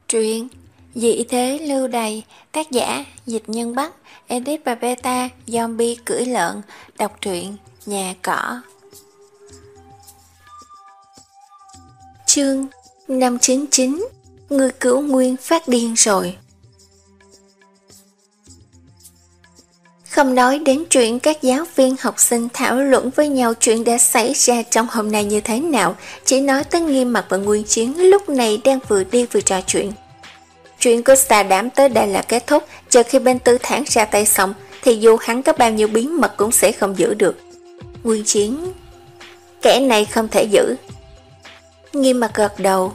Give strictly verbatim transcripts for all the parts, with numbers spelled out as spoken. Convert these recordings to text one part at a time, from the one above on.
Truyện Dị thế lưu đày, tác giả Dịch Nhân Bắc, edit và beta Zombie cưỡi lợn, đọc truyện Nhà Cỏ. Chương năm chín chín. Người cửu nguyên phát điên rồi. Không nói đến chuyện các giáo viên học sinh thảo luận với nhau chuyện đã xảy ra trong hôm nay như thế nào, chỉ nói tới Nghiêm Mặc và Nguyên Chiến lúc này đang vừa đi vừa trò chuyện. Chuyện của xà đám tới đây là kết thúc, chờ khi bên Tư Thản ra tay xong thì dù hắn có bao nhiêu bí mật cũng sẽ không giữ được. Nguyên Chiến: kẻ này không thể giữ. Nghiêm Mặc gật đầu: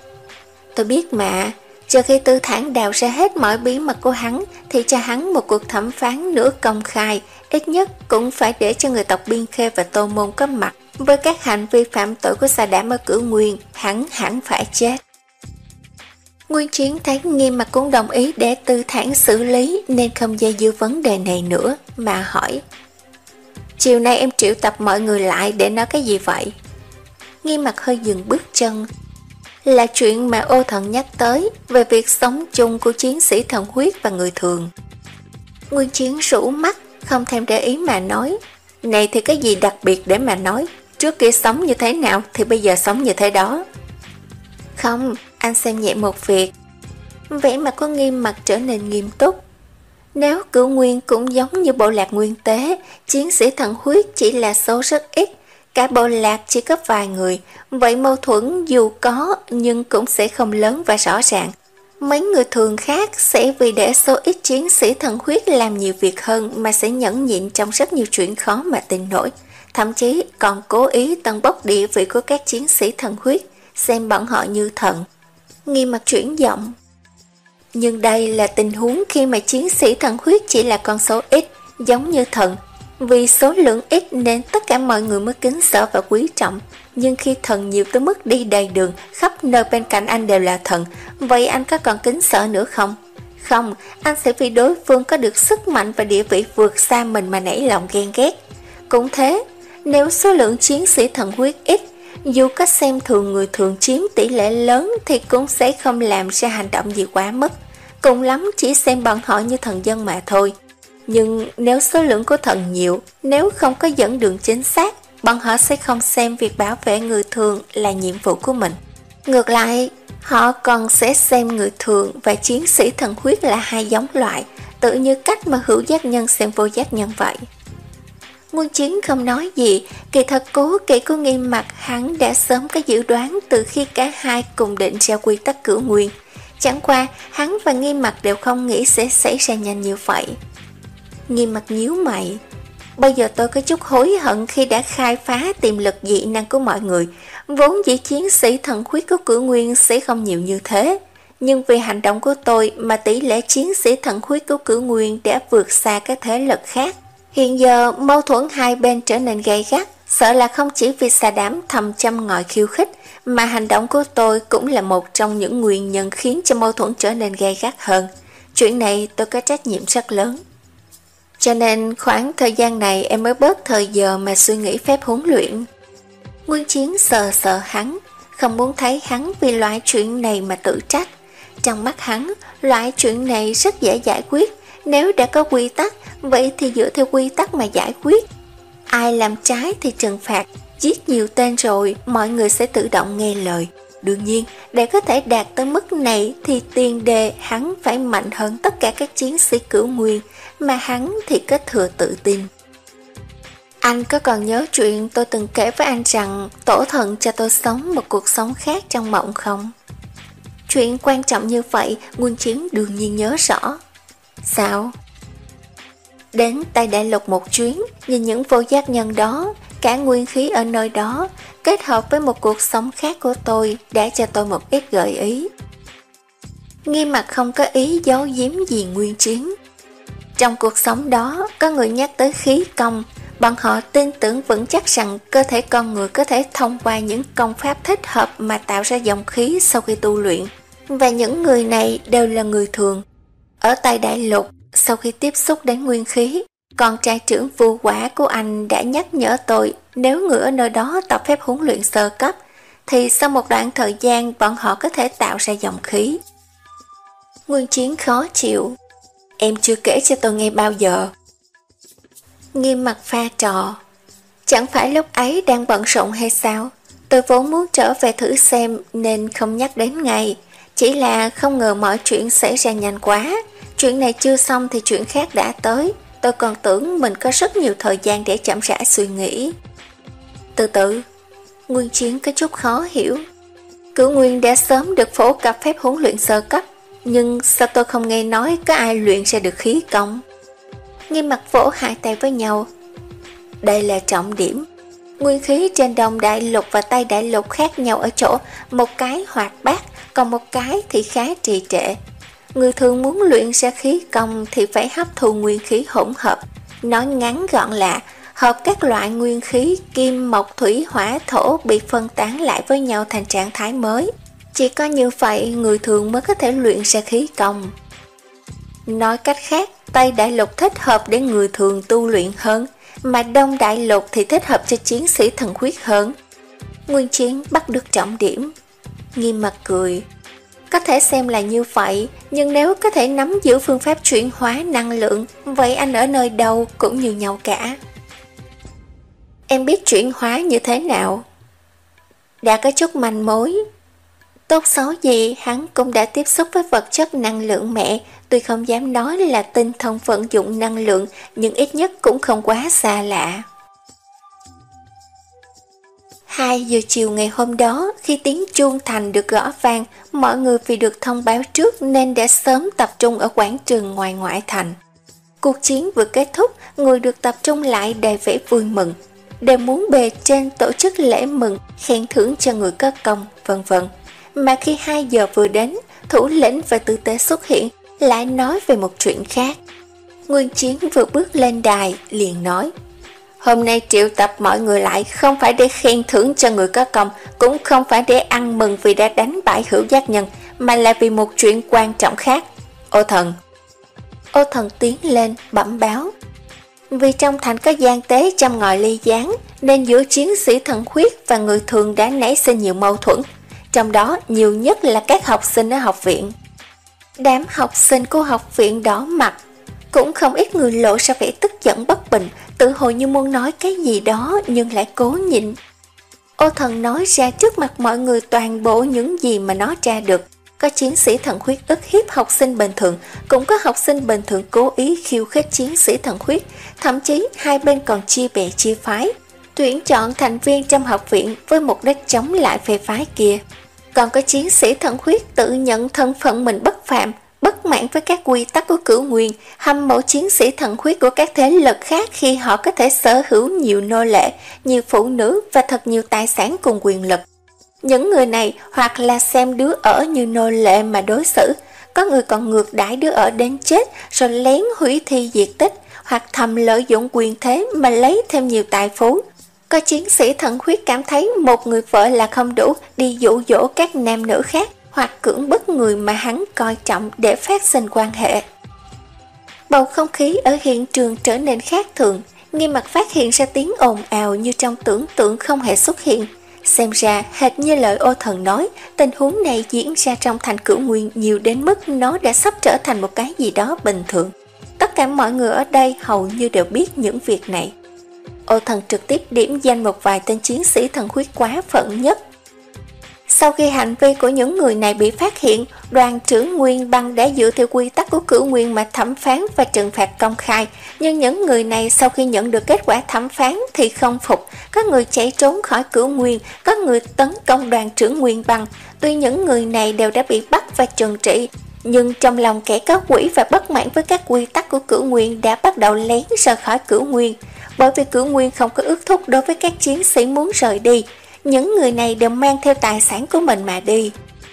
tôi biết mà, chờ khi Tư Thản đào ra hết mọi bí mật của hắn thì cho hắn một cuộc thẩm phán nữa công khai, ít nhất cũng phải để cho người tộc Biên Khê và Tô Môn có mặt. Với các hành vi phạm tội của xà đám ở Cửu Nguyên, hắn hẳn phải chết. Nguyên Chiến thấy Nghiêm Mặc cũng đồng ý để Tư Thản xử lý nên không dây dưa vấn đề này nữa mà hỏi: chiều nay em triệu tập mọi người lại để nói cái gì vậy? Nghiêm Mặc hơi dừng bước chân. Là chuyện mà Ô Thần nhắc tới về việc sống chung của chiến sĩ thần huyết và người thường. Nguyên Chiến rũ mắt, không thèm để ý mà nói: này thì cái gì đặc biệt để mà nói, trước kia sống như thế nào thì bây giờ sống như thế đó. Không, anh xem nhẹ một việc. Vẻ mặt của Nghiêm Mặc trở nên nghiêm túc. Nếu Cửu Nguyên cũng giống như bộ lạc Nguyên Tế, chiến sĩ thần huyết chỉ là số rất ít, cả bộ lạc chỉ có vài người, vậy mâu thuẫn dù có nhưng cũng sẽ không lớn và rõ ràng. Mấy người thường khác sẽ vì để số ít chiến sĩ thần huyết làm nhiều việc hơn mà sẽ nhẫn nhịn trong rất nhiều chuyện khó mà tin nổi, thậm chí còn cố ý tâng bốc địa vị của các chiến sĩ thần huyết, xem bọn họ như thần. Nghiêm Mặc chuyển giọng: nhưng đây là tình huống khi mà chiến sĩ thần huyết chỉ là con số ít, giống như thần. Vì số lượng ít nên tất cả mọi người mới kính sợ và quý trọng. Nhưng khi thần nhiều tới mức đi đầy đường, khắp nơi bên cạnh anh đều là thần, vậy anh có còn kính sợ nữa không? Không, anh sẽ vì đối phương có được sức mạnh và địa vị vượt xa mình mà nảy lòng ghen ghét. Cũng thế, nếu số lượng chiến sĩ thần huyết ít, dù có xem thường người thường chiếm tỷ lệ lớn thì cũng sẽ không làm ra hành động gì quá mức. Cùng lắm chỉ xem bọn họ như thần dân mà thôi. Nhưng nếu số lượng của thần nhiều, nếu không có dẫn đường chính xác, bọn họ sẽ không xem việc bảo vệ người thường là nhiệm vụ của mình. Ngược lại, họ còn sẽ xem người thường và chiến sĩ thần huyết là hai giống loại, tự như cách mà hữu giác nhân xem vô giác nhân vậy. Nguyên Chiến không nói gì, kỳ thật cố kỹ của Nghiêm Mặc hắn đã sớm có dự đoán từ khi cả hai cùng định ra quy tắc Cửu Nguyên. Chẳng qua, hắn và Nghiêm Mặc đều không nghĩ sẽ xảy ra nhanh như vậy. Nghiêm Mặc nhíu mày: bây giờ tôi có chút hối hận khi đã khai phá tiềm lực dị năng của mọi người. Vốn dĩ chiến sĩ thần huyết của Cửu Nguyên sẽ không nhiều như thế, nhưng vì hành động của tôi mà tỷ lệ chiến sĩ thần huyết của Cửu Nguyên đã vượt xa các thế lực khác. Hiện giờ mâu thuẫn hai bên trở nên gay gắt, sợ là không chỉ vì xà đám thầm châm ngòi khiêu khích, mà hành động của tôi cũng là một trong những nguyên nhân khiến cho mâu thuẫn trở nên gay gắt hơn. Chuyện này tôi có trách nhiệm rất lớn. Cho nên khoảng thời gian này em mới bớt thời giờ mà suy nghĩ phép huấn luyện. Nguyên Chiến sờ sờ hắn, không muốn thấy hắn vì loại chuyện này mà tự trách. Trong mắt hắn, loại chuyện này rất dễ giải quyết. Nếu đã có quy tắc, vậy thì dựa theo quy tắc mà giải quyết. Ai làm trái thì trừng phạt. Giết nhiều tên rồi, mọi người sẽ tự động nghe lời. Đương nhiên, để có thể đạt tới mức này thì tiền đề hắn phải mạnh hơn tất cả các chiến sĩ Cửu Nguyên, mà hắn thì có thừa tự tin. Anh có còn nhớ chuyện tôi từng kể với anh rằng tổ thần cho tôi sống một cuộc sống khác trong mộng không? Chuyện quan trọng như vậy, Nguyên Chiến đương nhiên nhớ rõ. Sao? Đến Tây Đại Lục một chuyến, nhìn những vô giác nhân đó, cả nguyên khí ở nơi đó, kết hợp với một cuộc sống khác của tôi đã cho tôi một ít gợi ý. Nghiêm Mặc không có ý giấu giếm gì Nguyên Chiến. Trong cuộc sống đó, có người nhắc tới khí công, bọn họ tin tưởng vững chắc rằng cơ thể con người có thể thông qua những công pháp thích hợp mà tạo ra dòng khí sau khi tu luyện. Và những người này đều là người thường. Ở tại Đại Lục, sau khi tiếp xúc đến nguyên khí, con trai trưởng Vu Quả của anh đã nhắc nhở tôi nếu người ở nơi đó tập phép huấn luyện sơ cấp, thì sau một đoạn thời gian bọn họ có thể tạo ra dòng khí. Nguyên Chiến khó chịu. Em chưa kể cho tôi nghe bao giờ. Nghiêm mặt pha trò. Chẳng phải lúc ấy đang bận rộn hay sao? Tôi vốn muốn trở về thử xem nên không nhắc đến ngay. Chỉ là không ngờ mọi chuyện xảy ra nhanh quá. Chuyện này chưa xong thì chuyện khác đã tới. Tôi còn tưởng mình có rất nhiều thời gian để chậm rãi suy nghĩ. Từ từ. Nguyên Chiến có chút khó hiểu. Cửu Nguyên đã sớm được phổ cập phép huấn luyện sơ cấp, nhưng sao tôi không nghe nói có ai luyện ra được khí công? Nghiêm mặt vỗ hai tay với nhau. Đây là trọng điểm. Nguyên khí trên Đông Đại Lục và Tây Đại Lục khác nhau ở chỗ một cái hoạt bát, còn một cái thì khá trì trệ. Người thường muốn luyện ra khí công thì phải hấp thu nguyên khí hỗn hợp. Nói ngắn gọn là hợp các loại nguyên khí kim, mộc, thủy, hỏa, thổ bị phân tán lại với nhau thành trạng thái mới. Chỉ có như vậy người thường mới có thể luyện ra khí công. Nói cách khác, Tây Đại Lục thích hợp để người thường tu luyện hơn, mà Đông Đại Lục thì thích hợp cho chiến sĩ thần huyết hơn. Nguyên Chiến bắt được trọng điểm. Nghiêm mặt cười. Có thể xem là như vậy, nhưng nếu có thể nắm giữ phương pháp chuyển hóa năng lượng, vậy anh ở nơi đâu cũng như nhau cả. Em biết chuyển hóa như thế nào? Đã có chút manh mối. Tốt xấu gì hắn cũng đã tiếp xúc với vật chất năng lượng mẹ, tuy không dám nói là tinh thông vận dụng năng lượng, nhưng ít nhất cũng không quá xa lạ. Hai giờ chiều ngày hôm đó, khi tiếng chuông thành được gõ vang, mọi người vì được thông báo trước nên đã sớm tập trung ở quảng trường ngoài ngoại thành. Cuộc chiến vừa kết thúc, người được tập trung lại đầy vẻ vui mừng, đều muốn bề trên tổ chức lễ mừng, khen thưởng cho người có công, vân vân. Mà khi hai giờ vừa đến, thủ lĩnh và tư tế xuất hiện, lại nói về một chuyện khác. Nguyên Chiến vừa bước lên đài, liền nói: Hôm nay triệu tập mọi người lại không phải để khen thưởng cho người có công, cũng không phải để ăn mừng vì đã đánh bại Hữu Giác Nhân, mà là vì một chuyện quan trọng khác. Ô Thần. Ô Thần tiến lên, bẩm báo. Vì trong thành có gian tế trăm ngòi ly gián, nên giữa chiến sĩ thần huyết và người thường đã nảy sinh nhiều mâu thuẫn. Trong đó nhiều nhất là các học sinh ở học viện. Đám học sinh của học viện đỏ mặt, cũng không ít người lộ ra vẻ tức giận bất bình, tự hồ như muốn nói cái gì đó nhưng lại cố nhịn. Ô Thần nói ra trước mặt mọi người toàn bộ những gì mà nó tra được. Có chiến sĩ thần huyết ức hiếp học sinh bình thường, cũng có học sinh bình thường cố ý khiêu khích chiến sĩ thần huyết, thậm chí hai bên còn chia bè chia phái, tuyển chọn thành viên trong học viện với mục đích chống lại phe phái kia. Còn có chiến sĩ thần huyết tự nhận thân phận mình bất phạm, bất mãn với các quy tắc của Cửu Nguyên, hâm mộ chiến sĩ thần huyết của các thế lực khác khi họ có thể sở hữu nhiều nô lệ, nhiều phụ nữ và thật nhiều tài sản cùng quyền lực. Những người này hoặc là xem đứa ở như nô lệ mà đối xử, có người còn ngược đãi đứa ở đến chết rồi lén hủy thi diệt tích, hoặc thầm lợi dụng quyền thế mà lấy thêm nhiều tài phú. Có chiến sĩ thần huyết cảm thấy một người vợ là không đủ, đi dụ dỗ các nam nữ khác, hoặc cưỡng bức người mà hắn coi trọng để phát sinh quan hệ. Bầu không khí ở hiện trường trở nên khác thường. Nghiêm mặt phát hiện ra tiếng ồn ào như trong tưởng tượng không hề xuất hiện. Xem ra hệt như lời Ô Thần nói, tình huống này diễn ra trong thành Cửu Nguyên nhiều đến mức nó đã sắp trở thành một cái gì đó bình thường. Tất cả mọi người ở đây hầu như đều biết những việc này. Ô Thần trực tiếp điểm danh một vài tên chiến sĩ thần huyết quá phận nhất. Sau khi hành vi của những người này bị phát hiện, đoàn trưởng Nguyên Băng đã dựa theo quy tắc của Cửu Nguyên mà thẩm phán và trừng phạt công khai. Nhưng những người này sau khi nhận được kết quả thẩm phán thì không phục, có người chạy trốn khỏi Cửu Nguyên, có người tấn công đoàn trưởng Nguyên Băng. Tuy những người này đều đã bị bắt và trừng trị, nhưng trong lòng kẻ có quỷ và bất mãn với các quy tắc của Cửu Nguyên đã bắt đầu lén rời khỏi Cửu Nguyên. Bởi vì Cửu Nguyên không có ước thúc đối với các chiến sĩ muốn rời đi, những người này đều mang theo tài sản của mình mà đi.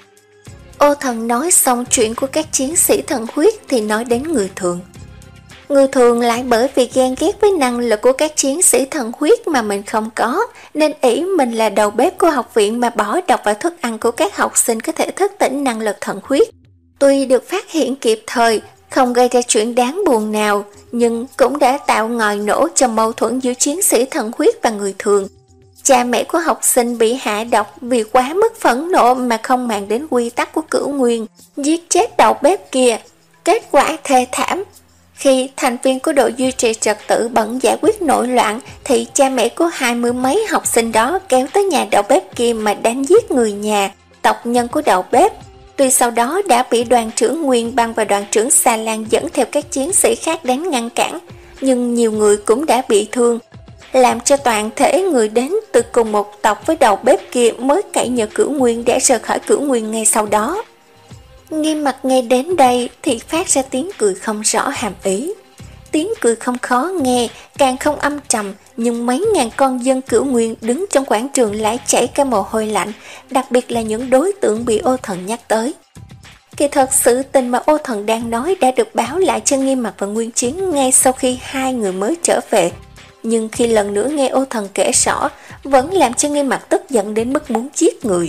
Ô Thần nói xong chuyện của các chiến sĩ thần huyết thì nói đến người thường. Người thường lại bởi vì ghen ghét với năng lực của các chiến sĩ thần huyết mà mình không có, nên ỷ mình là đầu bếp của học viện mà bỏ độc vào thức ăn của các học sinh có thể thức tỉnh năng lực thần huyết. Tuy được phát hiện kịp thời, không gây ra chuyện đáng buồn nào, nhưng cũng đã tạo ngòi nổ cho mâu thuẫn giữa chiến sĩ thần huyết và người thường. Cha mẹ của học sinh bị hạ độc vì quá mức phẫn nộ mà không màng đến quy tắc của Cửu Nguyên, giết chết đầu bếp kia. Kết quả thê thảm. Khi thành viên của đội duy trì trật tự bận giải quyết nội loạn, thì cha mẹ của hai mươi mấy học sinh đó kéo tới nhà đầu bếp kia mà đánh giết người nhà, tộc nhân của đầu bếp. Tuy sau đó đã bị đoàn trưởng Nguyên Băng và đoàn trưởng Xà Lan dẫn theo các chiến sĩ khác đến ngăn cản, nhưng nhiều người cũng đã bị thương, làm cho toàn thể người đến từ cùng một tộc với đầu bếp kia mới cậy nhờ Cửu Nguyên để rời khỏi Cửu Nguyên ngay sau đó. Nghiêm Mặt nghe đến đây thì phát ra tiếng cười không rõ hàm ý. Tiếng cười không khó nghe, càng không âm trầm, nhưng mấy ngàn con dân Cửu Nguyên đứng trong quảng trường lại chảy cả mồ hôi lạnh, đặc biệt là những đối tượng bị Ô Thần nhắc tới. Kỳ thật sự tình mà Ô Thần đang nói đã được báo lại cho Nghiêm Mặt và Nguyên Chiến ngay sau khi hai người mới trở về. Nhưng khi lần nữa nghe Ô Thần kể rõ, vẫn làm cho Nghiêm Mặt tức giận đến mức muốn giết người.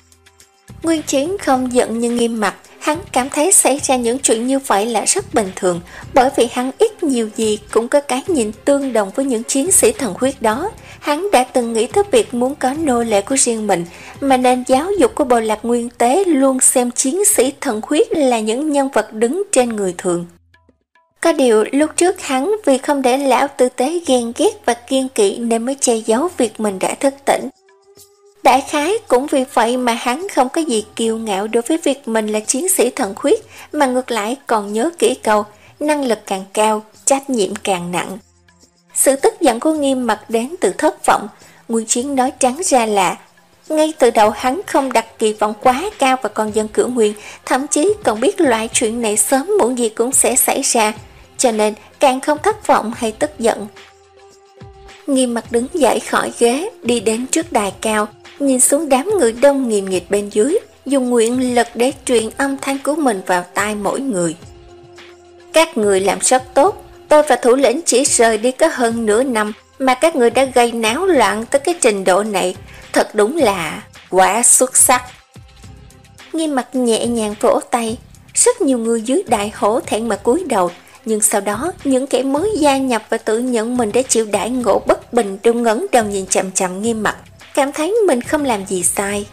Nguyên Chiến không giận như Nghiêm Mặt, hắn cảm thấy xảy ra những chuyện như vậy là rất bình thường, bởi vì hắn ít nhiều gì cũng có cái nhìn tương đồng với những chiến sĩ thần huyết đó. Hắn đã từng nghĩ tới việc muốn có nô lệ của riêng mình, mà nền giáo dục của bộ lạc Nguyên Tế luôn xem chiến sĩ thần huyết là những nhân vật đứng trên người thường. Có điều lúc trước hắn vì không để lão tư tế ghen ghét và kiêng kỵ nên mới che giấu việc mình đã thức tỉnh. Đại khái cũng vì vậy mà hắn không có gì kiêu ngạo đối với việc mình là chiến sĩ thần huyết, mà ngược lại còn nhớ kỹ câu năng lực càng cao, trách nhiệm càng nặng. Sự tức giận của Nghiêm Mặt đến từ thất vọng. Nguyên Chiến nói trắng ra là ngay từ đầu hắn không đặt kỳ vọng quá cao vào con dân Cửu Nguyên, thậm chí còn biết loại chuyện này sớm muộn gì cũng sẽ xảy ra, cho nên càng không thất vọng hay tức giận. Nghiêm Mặt đứng dậy khỏi ghế, đi đến trước đài cao, nhìn xuống đám người đông nghìn nghịt bên dưới, dùng nguyện lực để truyền âm thanh của mình vào tai mỗi người. Các người làm rất tốt, tôi và thủ lĩnh chỉ rời đi có hơn nửa năm mà các người đã gây náo loạn tới cái trình độ này, thật đúng là quá xuất sắc. Nghiêm Mặt nhẹ nhàng vỗ tay, rất nhiều người dưới đại hổ thẹn mà cúi đầu, nhưng sau đó những kẻ mới gia nhập và tự nhận mình đã chịu đãi ngộ bất bình đều ngẩng đầu nhìn chằm chằm Nghiêm Mặt, cảm thấy mình không làm gì sai.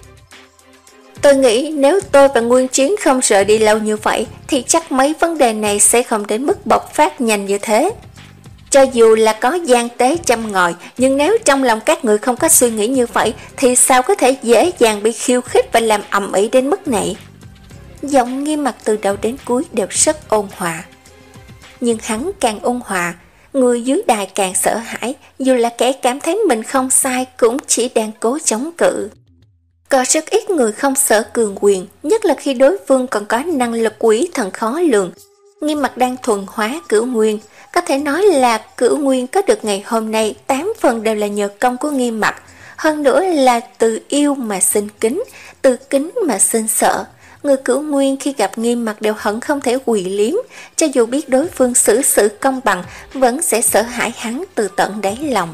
Tôi nghĩ nếu tôi và Nguyên Chiến không rời đi lâu như vậy thì chắc mấy vấn đề này sẽ không đến mức bộc phát nhanh như thế. Cho dù là có gian tế châm ngòi, nhưng nếu trong lòng các người không có suy nghĩ như vậy thì sao có thể dễ dàng bị khiêu khích và làm ầm ĩ đến mức này. Giọng Nghiêm Mặt từ đầu đến cuối đều rất ôn hòa. Nhưng hắn càng ôn hòa, người dưới đài càng sợ hãi, dù là kẻ cảm thấy mình không sai cũng chỉ đang cố chống cự. Có rất ít người không sợ cường quyền, nhất là khi đối phương còn có năng lực quỷ thần khó lường. Nghiêm Mặt đang thuần hóa Cửu Nguyên, có thể nói là Cửu Nguyên có được ngày hôm nay tám phần đều là nhờ công của Nghiêm Mặt, hơn nữa là từ yêu mà sinh kính, từ kính mà sinh sợ. Người Cửu Nguyên khi gặp Nghiêm Mặt đều hận không thể quỳ liếm, cho dù biết đối phương xử sự công bằng vẫn sẽ sợ hãi hắn từ tận đáy lòng.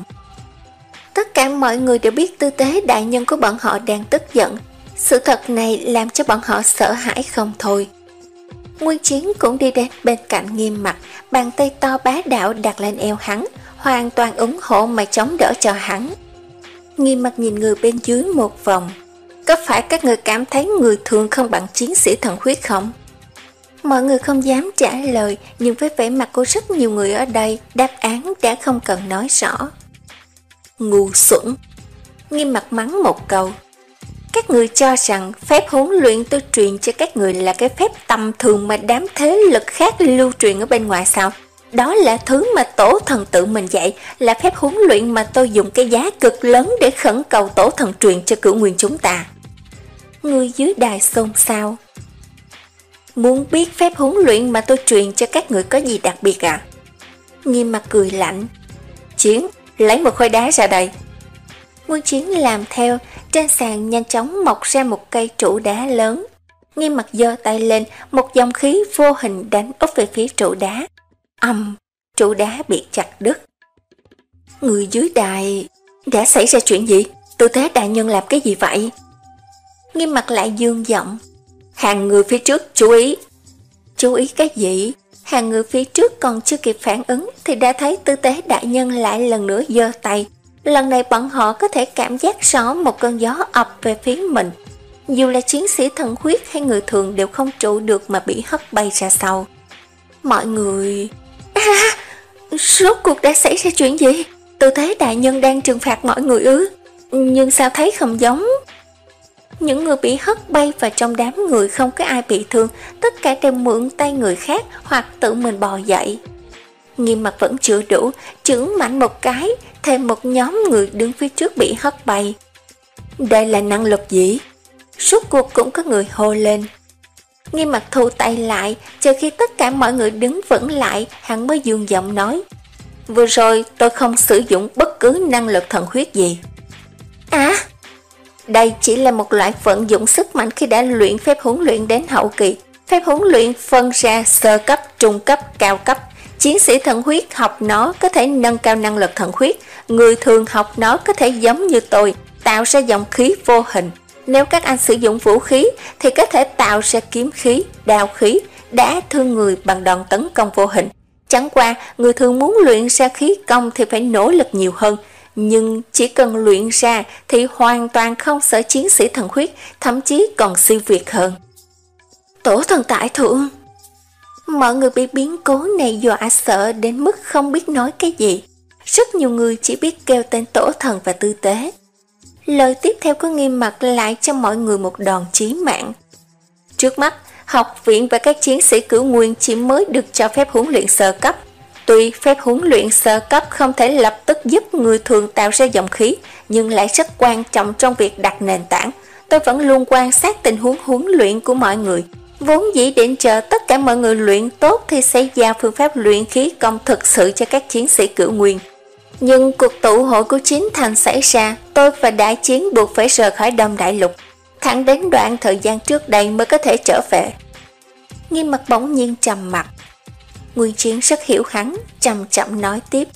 Tất cả mọi người đều biết tư tế đại nhân của bọn họ đang tức giận. Sự thật này làm cho bọn họ sợ hãi không thôi. Nguyên Chiến cũng đi đến bên cạnh Nghiêm Mặt, bàn tay to bá đạo đặt lên eo hắn, hoàn toàn ủng hộ mà chống đỡ cho hắn. Nghiêm Mặt nhìn người bên dưới một vòng. Có phải các người cảm thấy người thường không bằng chiến sĩ thần huyết không? Mọi người không dám trả lời, nhưng với vẻ mặt của rất nhiều người ở đây, đáp án đã không cần nói rõ. Ngu xuẩn! Nghiêm Mặt mắng một câu. Các người cho rằng phép huấn luyện tôi truyền cho các người là cái phép tầm thường mà đám thế lực khác lưu truyền ở bên ngoài sao? Đó là thứ mà tổ thần tự mình dạy, là phép huấn luyện mà tôi dùng cái giá cực lớn để khẩn cầu tổ thần truyền cho Cửu Nguyên chúng ta. Người dưới đài xôn xao. Muốn biết phép huấn luyện mà tôi truyền cho các người có gì đặc biệt à? Nghiêm Mặt cười lạnh. Chiến, lấy một khối đá ra đây. Nguyên Chiến làm theo, trên sàn nhanh chóng mọc ra một cây trụ đá lớn. Nghiêm Mặt giơ tay lên, một dòng khí vô hình đánh úp về phía trụ đá. Ầm, trụ đá bị chặt đứt. Người dưới đài, đã xảy ra chuyện gì? Tư tế đại nhân làm cái gì vậy? Nghiêm Mặt lại dương giọng. Hàng người phía trước chú ý. Chú ý cái gì? Hàng người phía trước còn chưa kịp phản ứng thì đã thấy tư tế đại nhân lại lần nữa giơ tay. Lần này bọn họ có thể cảm giác rõ một cơn gió ập về phía mình. Dù là chiến sĩ thần huyết hay người thường đều không trụ được mà bị hất bay ra sau. Mọi người... À, rốt cuộc đã xảy ra chuyện gì? Tư Tế đại nhân đang trừng phạt mọi người ư? Nhưng sao thấy không giống? Những người bị hất bay và trong đám người không có ai bị thương, tất cả đều mượn tay người khác hoặc tự mình bò dậy. Nghiêm Mặt vẫn chưa đủ, chưởng mạnh một cái, thêm một nhóm người đứng phía trước bị hất bay. Đây là năng lực gì? Suốt cuộc cũng có người hô lên. Nghiêm Mặt thu tay lại, chờ khi tất cả mọi người đứng vững lại, hắn mới dương giọng nói. Vừa rồi tôi không sử dụng bất cứ năng lực thần huyết gì. À, đây chỉ là một loại vận dụng sức mạnh khi đã luyện phép huấn luyện đến hậu kỳ. Phép huấn luyện phân ra sơ cấp, trung cấp, cao cấp. Chiến sĩ thần huyết học nó có thể nâng cao năng lực thần huyết. Người thường học nó có thể giống như tôi, tạo ra dòng khí vô hình. Nếu các anh sử dụng vũ khí thì có thể tạo ra kiếm khí, đao khí, đả thương người bằng đòn tấn công vô hình. Chẳng qua, người thường muốn luyện ra khí công thì phải nỗ lực nhiều hơn. Nhưng chỉ cần luyện ra thì hoàn toàn không sợ chiến sĩ thần huyết, thậm chí còn siêu việt hơn. Tổ thần tại thượng! Mọi người bị biến cố này dọa sợ đến mức không biết nói cái gì. Rất nhiều người chỉ biết kêu tên tổ thần và Tư Tế. Lời tiếp theo có Nghiêm Mặt lại cho mọi người một đòn chí mạng. Trước mắt, học viện và các chiến sĩ cửu nguyên chỉ mới được cho phép huấn luyện sơ cấp. Tuy phép huấn luyện sơ cấp không thể lập tức giúp người thường tạo ra dòng khí, nhưng lại rất quan trọng trong việc đặt nền tảng. Tôi vẫn luôn quan sát tình huống huấn luyện của mọi người. Vốn dĩ định chờ tất cả mọi người luyện tốt thì sẽ giao phương pháp luyện khí công thực sự cho các chiến sĩ cửu nguyên. Nhưng cuộc tụ hội của Chín Thành xảy ra, tôi và Đại Chiến buộc phải rời khỏi Đông Đại Lục. Thẳng đến đoạn thời gian trước đây mới có thể trở về. Nghiêm Mặt bỗng nhiên trầm mặt. Nguyên Chiến rất hiểu hắn, chậm chậm nói tiếp.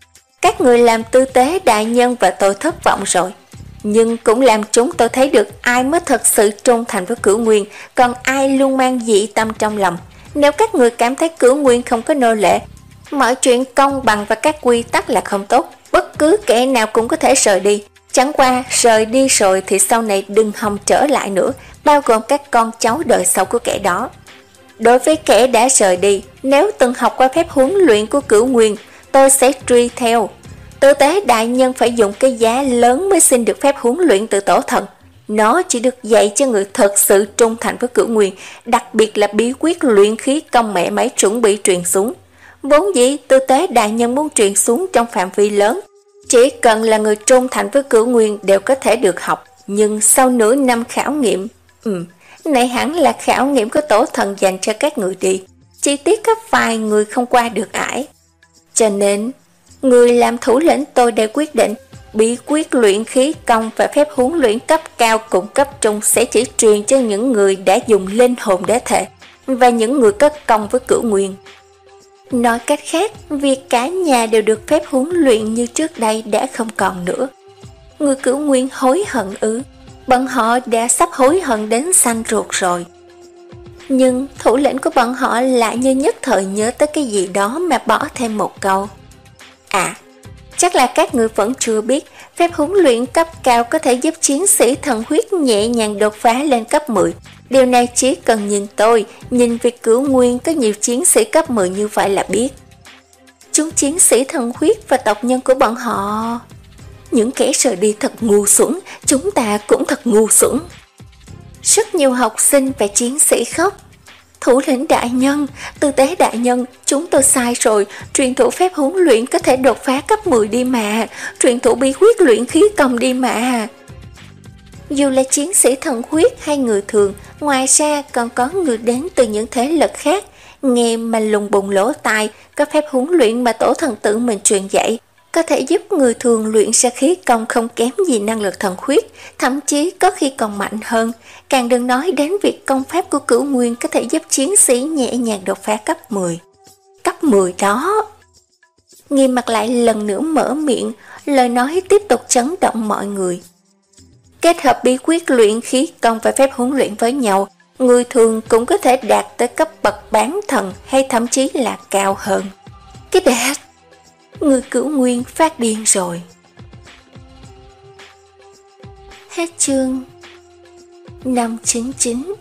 Các người làm Tư Tế đại nhân và tôi thất vọng rồi. Nhưng cũng làm chúng tôi thấy được ai mới thật sự trung thành với Cửu Nguyên, còn ai luôn mang dị tâm trong lòng. Nếu các người cảm thấy Cửu Nguyên không có nô lệ, mọi chuyện công bằng và các quy tắc là không tốt, bất cứ kẻ nào cũng có thể rời đi. Chẳng qua rời đi rồi thì sau này đừng hòng trở lại nữa, bao gồm các con cháu đời sau của kẻ đó. Đối với kẻ đã rời đi, nếu từng học qua phép huấn luyện của Cửu Nguyên, tôi sẽ truy theo. Tư Tế đại nhân phải dùng cái giá lớn mới xin được phép huấn luyện từ tổ thần. Nó chỉ được dạy cho người thật sự trung thành với Cửu Nguyên, đặc biệt là bí quyết luyện khí công mẹ máy chuẩn bị truyền xuống. Vốn dĩ Tư Tế đại nhân muốn truyền xuống trong phạm vi lớn, chỉ cần là người trung thành với Cửu Nguyên đều có thể được học. Nhưng sau nửa năm khảo nghiệm, ừm, này hẳn là khảo nghiệm của tổ thần dành cho các người đi, chỉ tiếc có vài người không qua được ải. Cho nên, người làm thủ lĩnh tôi đã quyết định bí quyết luyện khí công và phép huấn luyện cấp cao cùng cấp trung sẽ chỉ truyền cho những người đã dùng linh hồn đế thể và những người có công với Cửu Nguyên. Nói cách khác, việc cả nhà đều được phép huấn luyện như trước đây đã không còn nữa. Người Cửu Nguyên hối hận ư? Bọn họ đã sắp hối hận đến xanh ruột rồi. Nhưng thủ lĩnh của bọn họ lại như nhất thời nhớ tới cái gì đó mà bỏ thêm một câu. À, chắc là các người vẫn chưa biết, phép huấn luyện cấp cao có thể giúp chiến sĩ thần huyết nhẹ nhàng đột phá lên cấp mười. Điều này chỉ cần nhìn tôi, nhìn việc Cửu Nguyên có nhiều chiến sĩ cấp mười như vậy là biết. Chúng chiến sĩ thần huyết và tộc nhân của bọn họ... Những kẻ rời đi thật ngu xuẩn, chúng ta cũng thật ngu xuẩn. Rất nhiều học sinh và chiến sĩ khóc. Thủ lĩnh đại nhân, Tư Tế đại nhân, chúng tôi sai rồi, truyền thụ phép huấn luyện có thể đột phá cấp mười đi mà, truyền thụ bí quyết luyện khí công đi mà. Dù là chiến sĩ thần huyết hay người thường, ngoài ra còn có người đến từ những thế lực khác, nghe mà lùng bùng lỗ tai, có phép huấn luyện mà tổ thần tự mình truyền dạy, có thể giúp người thường luyện ra khí công không kém gì năng lực thần huyết, thậm chí có khi còn mạnh hơn. Càng đừng nói đến việc công pháp của Cửu Nguyên có thể giúp chiến sĩ nhẹ nhàng đột phá cấp mười. Cấp mười đó! Nghiêm Mặt lại lần nữa mở miệng, lời nói tiếp tục chấn động mọi người. Kết hợp bí quyết luyện khí công và phép huấn luyện với nhau, người thường cũng có thể đạt tới cấp bậc bán thần hay thậm chí là cao hơn. Cái đạt! Người Cửu Nguyên phát điên rồi. Hết chương năm chín chín.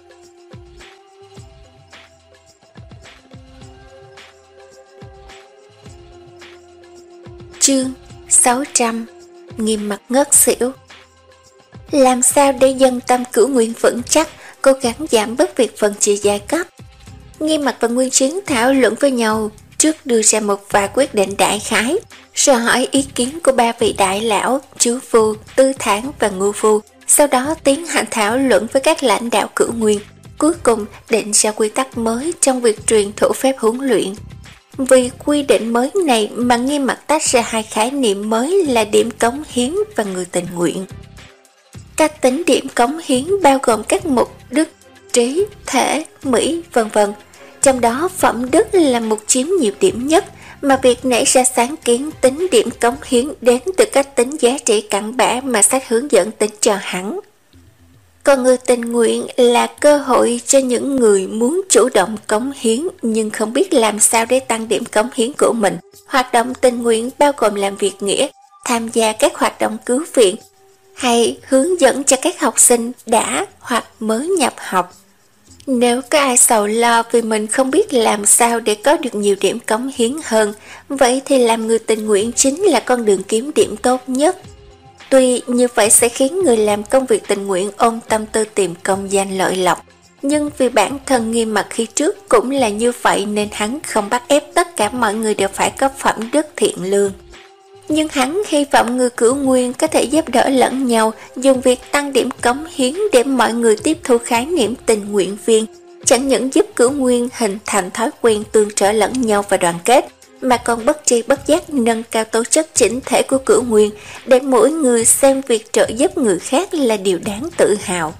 Chương sáu trăm. Nghiêm mặt ngất xỉu. Làm sao để dân tâm cửu nguyên vững chắc, cố gắng giảm bớt việc phân chia giai cấp? Nghiêm mặt và Nguyên Chiến thảo luận với nhau, trước đưa ra một vài quyết định đại khái, rồi hỏi ý kiến của ba vị đại lão, Chú Phu, Tư Thản và Ngưu Phu, sau đó tiến hành thảo luận với các lãnh đạo cửu nguyên, cuối cùng định ra quy tắc mới trong việc truyền thụ phép huấn luyện. Vì quy định mới này mà Nghiêm mặt tách ra hai khái niệm mới là điểm cống hiến và người tình nguyện. Cách tính điểm cống hiến bao gồm các mục đức, trí, thể, mỹ, vân vân. Trong đó phẩm đức là mục chiếm nhiều điểm nhất, mà việc nảy ra sáng kiến tính điểm cống hiến đến từ cách tính giá trị cặn bã mà sách hướng dẫn tính cho hắn. Còn người tình nguyện là cơ hội cho những người muốn chủ động cống hiến nhưng không biết làm sao để tăng điểm cống hiến của mình. Hoạt động tình nguyện bao gồm làm việc nghĩa, tham gia các hoạt động cứu viện, hay hướng dẫn cho các học sinh đã hoặc mới nhập học. Nếu có ai sầu lo vì mình không biết làm sao để có được nhiều điểm cống hiến hơn, vậy thì làm người tình nguyện chính là con đường kiếm điểm tốt nhất. Tuy như vậy sẽ khiến người làm công việc tình nguyện ôm tâm tư tìm công danh lợi lộc, nhưng vì bản thân Nghiêm mặt khi trước cũng là như vậy nên hắn không bắt ép tất cả mọi người đều phải có phẩm đức thiện lương. Nhưng hắn hy vọng người cửu nguyên có thể giúp đỡ lẫn nhau, dùng việc tăng điểm cống hiến để mọi người tiếp thu khái niệm tình nguyện viên, chẳng những giúp cửu nguyên hình thành thói quen tương trợ lẫn nhau và đoàn kết, mà còn bất tri bất giác nâng cao tố chất chỉnh thể của cửu nguyên, để mỗi người xem việc trợ giúp người khác là điều đáng tự hào.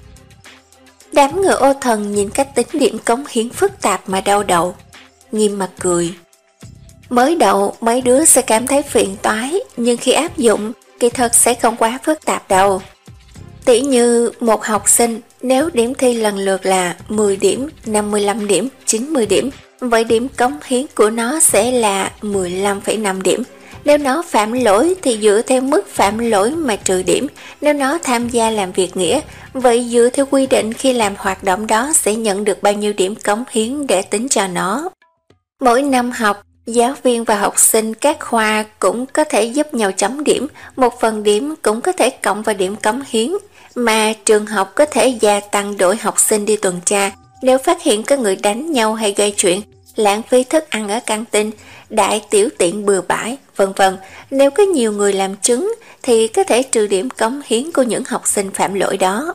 Đám người ô thần nhìn cách tính điểm cống hiến phức tạp mà đau đầu. Nghiêm mặt cười. Mới đầu mấy đứa sẽ cảm thấy phiền toái, nhưng khi áp dụng kỳ thật sẽ không quá phức tạp đâu. Tỉ như một học sinh nếu điểm thi lần lượt là mười điểm, năm mươi lăm điểm, chín mươi điểm, vậy điểm cống hiến của nó sẽ là mười lăm phẩy năm điểm. Nếu nó phạm lỗi thì dựa theo mức phạm lỗi mà trừ điểm. Nếu nó tham gia làm việc nghĩa, vậy dựa theo quy định khi làm hoạt động đó sẽ nhận được bao nhiêu điểm cống hiến để tính cho nó. Mỗi năm học, giáo viên và học sinh các khoa cũng có thể giúp nhau chấm điểm, một phần điểm cũng có thể cộng vào điểm cống hiến, mà trường học có thể gia tăng đội học sinh đi tuần tra nếu phát hiện có người đánh nhau hay gây chuyện, lãng phí thức ăn ở căng tin, đại tiểu tiện bừa bãi, vân vân. Nếu có nhiều người làm chứng thì có thể trừ điểm cống hiến của những học sinh phạm lỗi đó.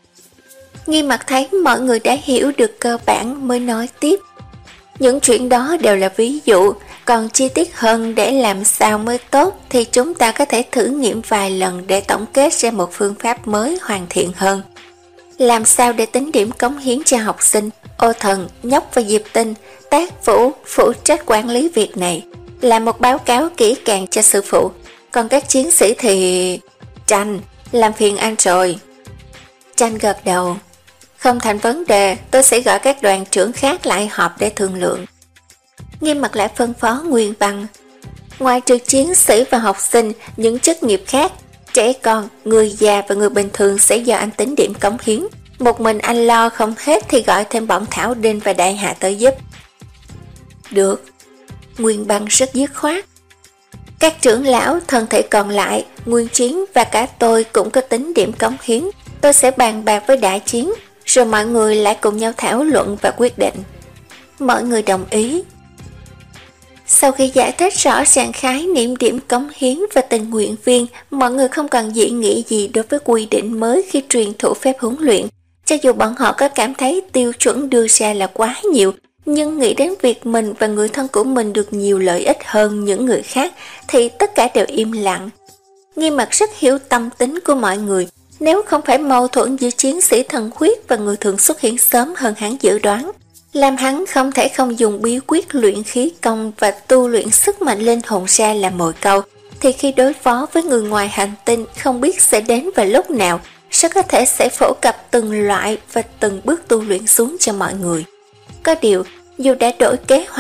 Nghiêm mặt thấy mọi người đã hiểu được cơ bản mới nói tiếp. Những chuyện đó đều là ví dụ, còn chi tiết hơn để làm sao mới tốt thì chúng ta có thể thử nghiệm vài lần để tổng kết ra một phương pháp mới hoàn thiện hơn. Làm sao để tính điểm cống hiến cho học sinh? Ô Thần, Nhóc và Diệp Tinh, Tác Vũ phụ trách quản lý việc này, làm một báo cáo kỹ càng cho sư phụ. Còn các chiến sĩ thì... Tranh, làm phiền anh rồi. Tranh gật đầu. Không thành vấn đề, tôi sẽ gọi các đoàn trưởng khác lại họp để thương lượng. Nghiêm mặt lại phân phó Nguyên Văn. Ngoài trừ chiến sĩ và học sinh, những chức nghiệp khác, trẻ con, người già và người bình thường sẽ do anh tính điểm cống hiến. Một mình anh lo không hết thì gọi thêm bọn Thảo Đinh và Đại Hạ tới giúp. Được. Nguyên Văn rất dứt khoát. Các trưởng lão, thân thể còn lại, Nguyên Chiến và cả tôi cũng có tính điểm cống hiến. Tôi sẽ bàn bạc với Đại Chiến, rồi mọi người lại cùng nhau thảo luận và quyết định. Mọi người đồng ý. Sau khi giải thích rõ ràng khái niệm điểm cống hiến và tình nguyện viên, mọi người không còn dị nghị gì đối với quy định mới khi truyền thụ phép huấn luyện. Cho dù bọn họ có cảm thấy tiêu chuẩn đưa ra là quá nhiều, nhưng nghĩ đến việc mình và người thân của mình được nhiều lợi ích hơn những người khác thì tất cả đều im lặng. Nghiêm mặt rất hiểu tâm tính của mọi người. Nếu không phải mâu thuẫn giữa chiến sĩ thần huyết và người thường xuất hiện sớm hơn hắn dự đoán, làm hắn không thể không dùng bí quyết luyện khí công và tu luyện sức mạnh linh hồn ra làm mồi câu, thì khi đối phó với người ngoài hành tinh không biết sẽ đến vào lúc nào, rất có thể sẽ phổ cập từng loại và từng bước tu luyện xuống cho mọi người. Có điều, dù đã đổi kế hoạch,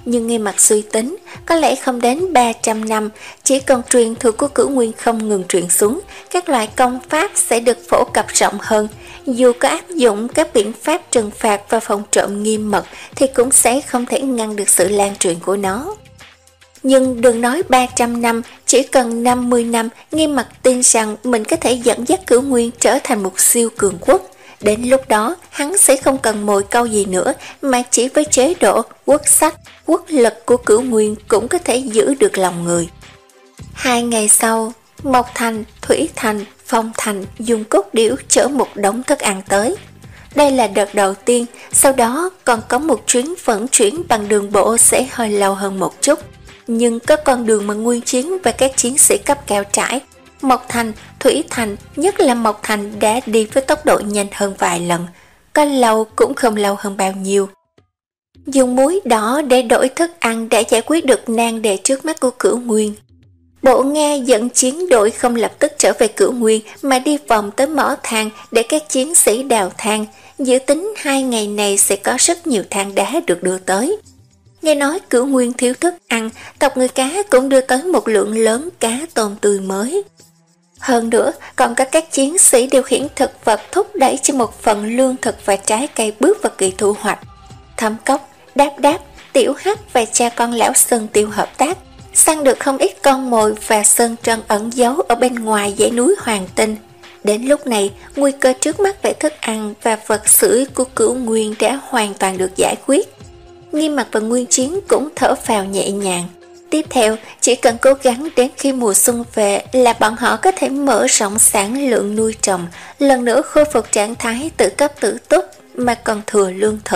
nhưng nghe mặt suy tính, có lẽ không đến ba trăm năm, chỉ cần truyền thừa của Cửu Nguyên không ngừng truyền xuống, các loại công pháp sẽ được phổ cập rộng hơn. Dù có áp dụng các biện pháp trừng phạt và phòng trộm nghiêm mật thì cũng sẽ không thể ngăn được sự lan truyền của nó. Nhưng đừng nói ba trăm năm, chỉ cần năm mươi năm, Nghiêm Mặc tin rằng mình có thể dẫn dắt Cửu Nguyên trở thành một siêu cường quốc. Đến lúc đó, hắn sẽ không cần mồi câu gì nữa, mà chỉ với chế độ, quốc sách, quốc lực của Cửu Nguyên cũng có thể giữ được lòng người. Hai ngày sau, Mộc Thành, Thủy Thành, Phong Thành dùng cốt điểu chở một đống thức ăn tới. Đây là đợt đầu tiên, sau đó còn có một chuyến vận chuyển bằng đường bộ sẽ hơi lâu hơn một chút. Nhưng có con đường mà Nguyên Chiến và các chiến sĩ cấp cao trải, Mộc Thành, Thủy Thành, nhất là Mộc Thành đã đi với tốc độ nhanh hơn vài lần, có lâu cũng không lâu hơn bao nhiêu. Dùng muối đỏ để đổi thức ăn đã giải quyết được nan đề trước mắt của Cửu Nguyên. Bộ Nga dẫn chiến đội không lập tức trở về Cửu Nguyên mà đi vòng tới mỏ than để các chiến sĩ đào than, dự tính hai ngày này sẽ có rất nhiều than đá được đưa tới. Nghe nói Cửu Nguyên thiếu thức ăn, tộc người cá cũng đưa tới một lượng lớn cá tôm tươi mới. Hơn nữa, còn có các chiến sĩ điều khiển thực vật thúc đẩy cho một phần lương thực và trái cây bước vào kỳ thu hoạch. Thẩm Cốc, Đáp Đáp, Tiểu Hắc và cha con lão Sơn Tiêu hợp tác, săn được không ít con mồi và sơn trân ẩn giấu ở bên ngoài dãy núi Hoàng Tinh. Đến lúc này, nguy cơ trước mắt về thức ăn và vật sử của Cửu Nguyên đã hoàn toàn được giải quyết. Nghiêm Mặc và Nguyên Chiến cũng thở phào nhẹ nhàng. Tiếp theo, chỉ cần cố gắng đến khi mùa xuân về là bọn họ có thể mở rộng sản lượng nuôi trồng, lần nữa khôi phục trạng thái tự cấp tự túc mà còn thừa lương thực.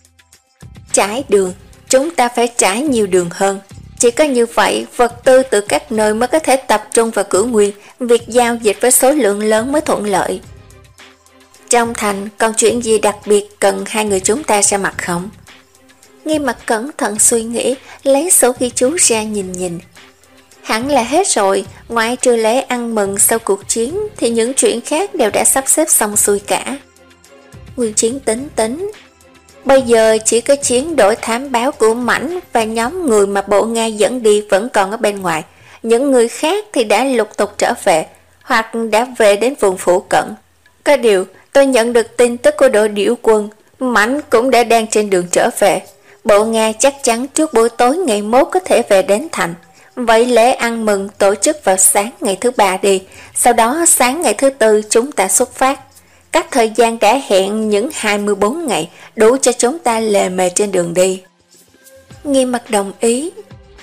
Trải đường, chúng ta phải trải nhiều đường hơn. Chỉ có như vậy, vật tư từ các nơi mới có thể tập trung vào Cửu Nguyên, việc giao dịch với số lượng lớn mới thuận lợi. Trong thành, còn chuyện gì đặc biệt cần hai người chúng ta ra mặt không? Nghiêm Mặc cẩn thận suy nghĩ, lấy sổ ghi chú ra nhìn nhìn. Hẳn là hết rồi, ngoại trừ lễ ăn mừng sau cuộc chiến thì những chuyện khác đều đã sắp xếp xong xuôi cả. Nguyên Chiến tính tính. Bây giờ chỉ có chiến đội thám báo của Mãnh và nhóm người mà Bộ Nga dẫn đi vẫn còn ở bên ngoài. Những người khác thì đã lục tục trở về, hoặc đã về đến vùng phụ cận. Có điều, tôi nhận được tin tức của đội điểu quân, Mãnh cũng đã đang trên đường trở về. Bộ Nga chắc chắn trước buổi tối ngày mốt có thể về đến thành. Vậy lễ ăn mừng tổ chức vào sáng ngày thứ ba đi, sau đó sáng ngày thứ tư chúng ta xuất phát. Cách thời gian đã hẹn những hai mươi bốn ngày, đủ cho chúng ta lề mề trên đường đi. Nghiêm Mặc đồng ý.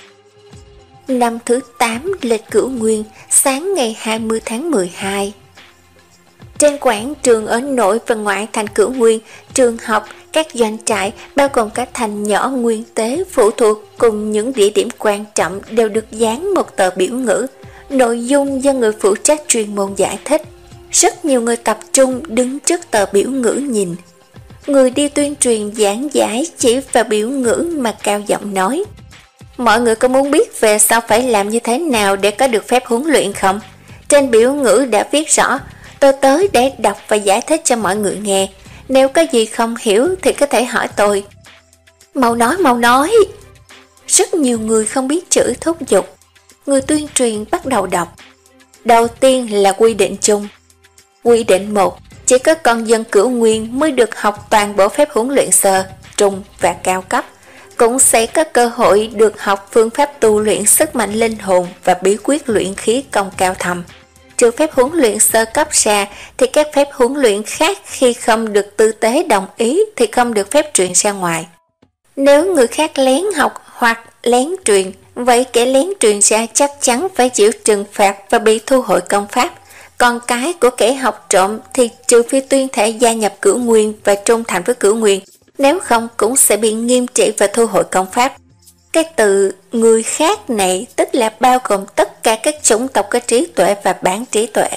Năm thứ tám lịch Cửu Nguyên, sáng ngày hai mươi tháng mười hai. Trên quảng trường ở nội và ngoại thành Cửu Nguyên, trường học, các doanh trại, bao gồm các thành nhỏ nguyên tế phụ thuộc cùng những địa điểm quan trọng đều được dán một tờ biểu ngữ, nội dung do người phụ trách chuyên môn giải thích. Rất nhiều người tập trung đứng trước tờ biểu ngữ nhìn. Người đi tuyên truyền giảng giải chỉ vào biểu ngữ mà cao giọng nói: mọi người có muốn biết về sau phải làm như thế nào để có được phép huấn luyện không? Trên biểu ngữ đã viết rõ, tôi tới để đọc và giải thích cho mọi người nghe. Nếu có gì không hiểu thì có thể hỏi tôi. Mau nói, mau nói. Rất nhiều người không biết chữ thúc giục. Người tuyên truyền bắt đầu đọc. Đầu tiên là quy định chung. Quy định một, chỉ có con dân Cửu Nguyên mới được học toàn bộ phép huấn luyện sơ, trung và cao cấp. Cũng sẽ có cơ hội được học phương pháp tu luyện sức mạnh linh hồn và bí quyết luyện khí công cao thầm. Trừ phép huấn luyện sơ cấp ra thì các phép huấn luyện khác khi không được tư tế đồng ý thì không được phép truyền ra ngoài. Nếu người khác lén học hoặc lén truyền, vậy kẻ lén truyền ra chắc chắn phải chịu trừng phạt và bị thu hồi công pháp. Còn cái của kẻ học trộm thì trừ phi tuyên thể gia nhập Cửu Nguyên và trung thành với Cửu Nguyên, nếu không cũng sẽ bị nghiêm trị và thu hồi công pháp. Cái từ người khác này tức là bao gồm tất cả các chủng tộc có trí tuệ và bán trí tuệ.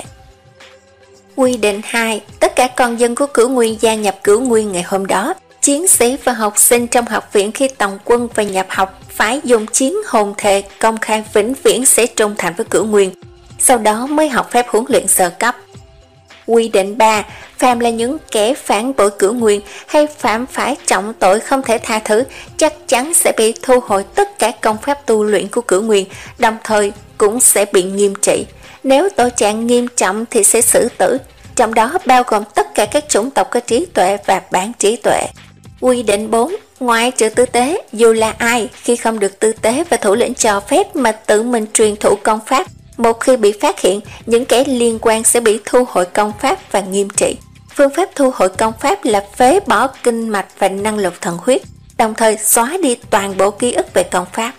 Quy định hai, tất cả con dân của Cửu Nguyên gia nhập Cửu Nguyên ngày hôm đó. Chiến sĩ và học sinh trong học viện khi tòng quân và nhập học phải dùng chiến hồn thề công khai vĩnh viễn sẽ trung thành với Cửu Nguyên, sau đó mới học phép huấn luyện sơ cấp. Quy định ba. Phàm là những kẻ phản bội cửu nguyên hay phạm phải trọng tội không thể tha thứ, chắc chắn sẽ bị thu hồi tất cả công pháp tu luyện của cửu nguyên, đồng thời cũng sẽ bị nghiêm trị. Nếu tội trạng nghiêm trọng thì sẽ xử tử, trong đó bao gồm tất cả các chủng tộc có trí tuệ và bán trí tuệ. Quy định bốn. Ngoại trừ tư tế, dù là ai, khi không được tư tế và thủ lĩnh cho phép mà tự mình truyền thụ công pháp, một khi bị phát hiện, những kẻ liên quan sẽ bị thu hồi công pháp và nghiêm trị. Phương pháp thu hồi công pháp là phế bỏ kinh mạch và năng lực thần huyết, đồng thời xóa đi toàn bộ ký ức về công pháp.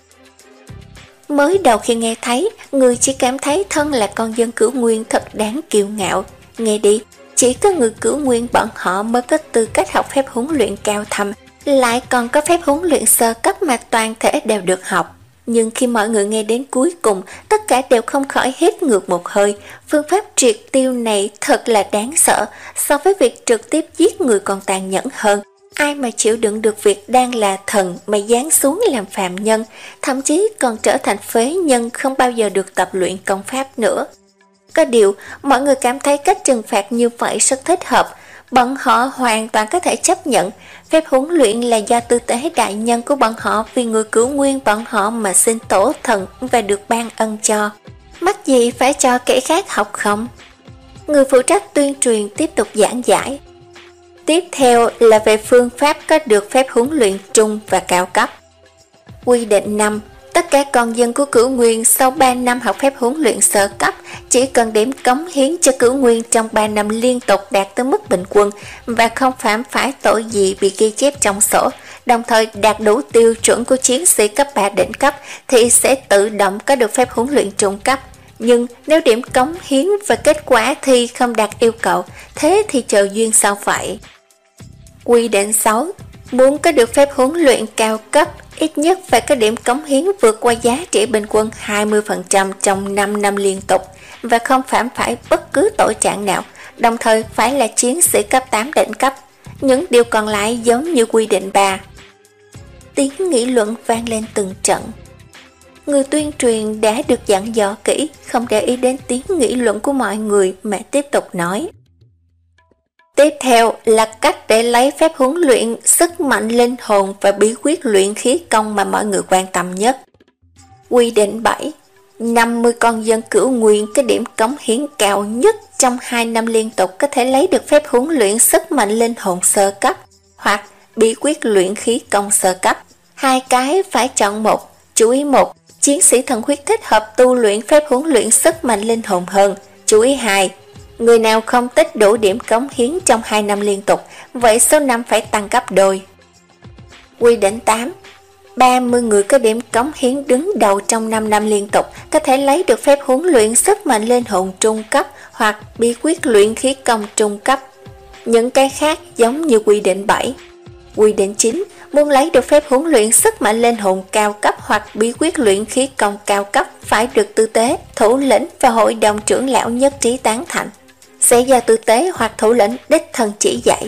Mới đầu khi nghe thấy, người chỉ cảm thấy thân là con dân cửu nguyên thật đáng kiêu ngạo. Nghe đi, chỉ có người cửu nguyên bọn họ mới có tư cách học phép huấn luyện cao thâm, lại còn có phép huấn luyện sơ cấp mà toàn thể đều được học. Nhưng khi mọi người nghe đến cuối cùng, tất cả đều không khỏi hít ngược một hơi. Phương pháp triệt tiêu này thật là đáng sợ, so với việc trực tiếp giết người còn tàn nhẫn hơn. Ai mà chịu đựng được việc đang là thần mà giáng xuống làm phàm nhân, thậm chí còn trở thành phế nhân không bao giờ được tập luyện công pháp nữa. Có điều, mọi người cảm thấy cách trừng phạt như vậy rất thích hợp. Bọn họ hoàn toàn có thể chấp nhận. Phép huấn luyện là do tư tế đại nhân của bọn họ vì người cửu nguyên bọn họ mà xin tổ thần và được ban ân cho. Mắc gì phải cho kẻ khác học không? Người phụ trách tuyên truyền tiếp tục giảng giải. Tiếp theo là về phương pháp có được phép huấn luyện trung và cao cấp. Quy định năm. Tất cả con dân của cửu nguyên sau ba năm học phép huấn luyện sơ cấp chỉ cần điểm cống hiến cho cửu nguyên trong ba năm liên tục đạt tới mức bình quân và không phạm phải tội gì bị ghi chép trong sổ, đồng thời đạt đủ tiêu chuẩn của chiến sĩ cấp ba đỉnh cấp thì sẽ tự động có được phép huấn luyện trung cấp. Nhưng nếu điểm cống hiến và kết quả thi không đạt yêu cầu, thế thì chờ duyên sao vậy? Quy định sáu. Muốn có được phép huấn luyện cao cấp, ít nhất phải có điểm cống hiến vượt qua giá trị bình quân hai mươi phần trăm trong năm năm liên tục và không phạm phải bất cứ tội trạng nào, đồng thời phải là chiến sĩ cấp tám đỉnh cấp. Những điều còn lại giống như quy định ba. Tiếng nghị luận vang lên từng trận. Người tuyên truyền đã được dặn dò kỹ, không để ý đến tiếng nghị luận của mọi người mà tiếp tục nói. Tiếp theo là cách để lấy phép huấn luyện sức mạnh linh hồn và bí quyết luyện khí công mà mọi người quan tâm nhất. Quy định bảy. năm mươi con dân cửu nguyên có điểm cống hiến cao nhất trong hai năm liên tục có thể lấy được phép huấn luyện sức mạnh linh hồn sơ cấp hoặc bí quyết luyện khí công sơ cấp. Hai cái phải chọn một. Chú ý một. Chiến sĩ thần huyết thích hợp tu luyện phép huấn luyện sức mạnh linh hồn hơn. Chú ý hai. Người nào không tích đủ điểm cống hiến trong hai năm liên tục, vậy số năm phải tăng gấp đôi. Quy định tám. ba mươi người có điểm cống hiến đứng đầu trong năm năm liên tục có thể lấy được phép huấn luyện sức mạnh linh hồn trung cấp hoặc bí quyết luyện khí công trung cấp. Những cái khác giống như quy định bảy. Quy định chín. Muốn lấy được phép huấn luyện sức mạnh linh hồn cao cấp hoặc bí quyết luyện khí công cao cấp phải được tư tế, thủ lĩnh và hội đồng trưởng lão nhất trí tán thành. Sẽ do tư tế hoặc thủ lĩnh đích thân chỉ dạy.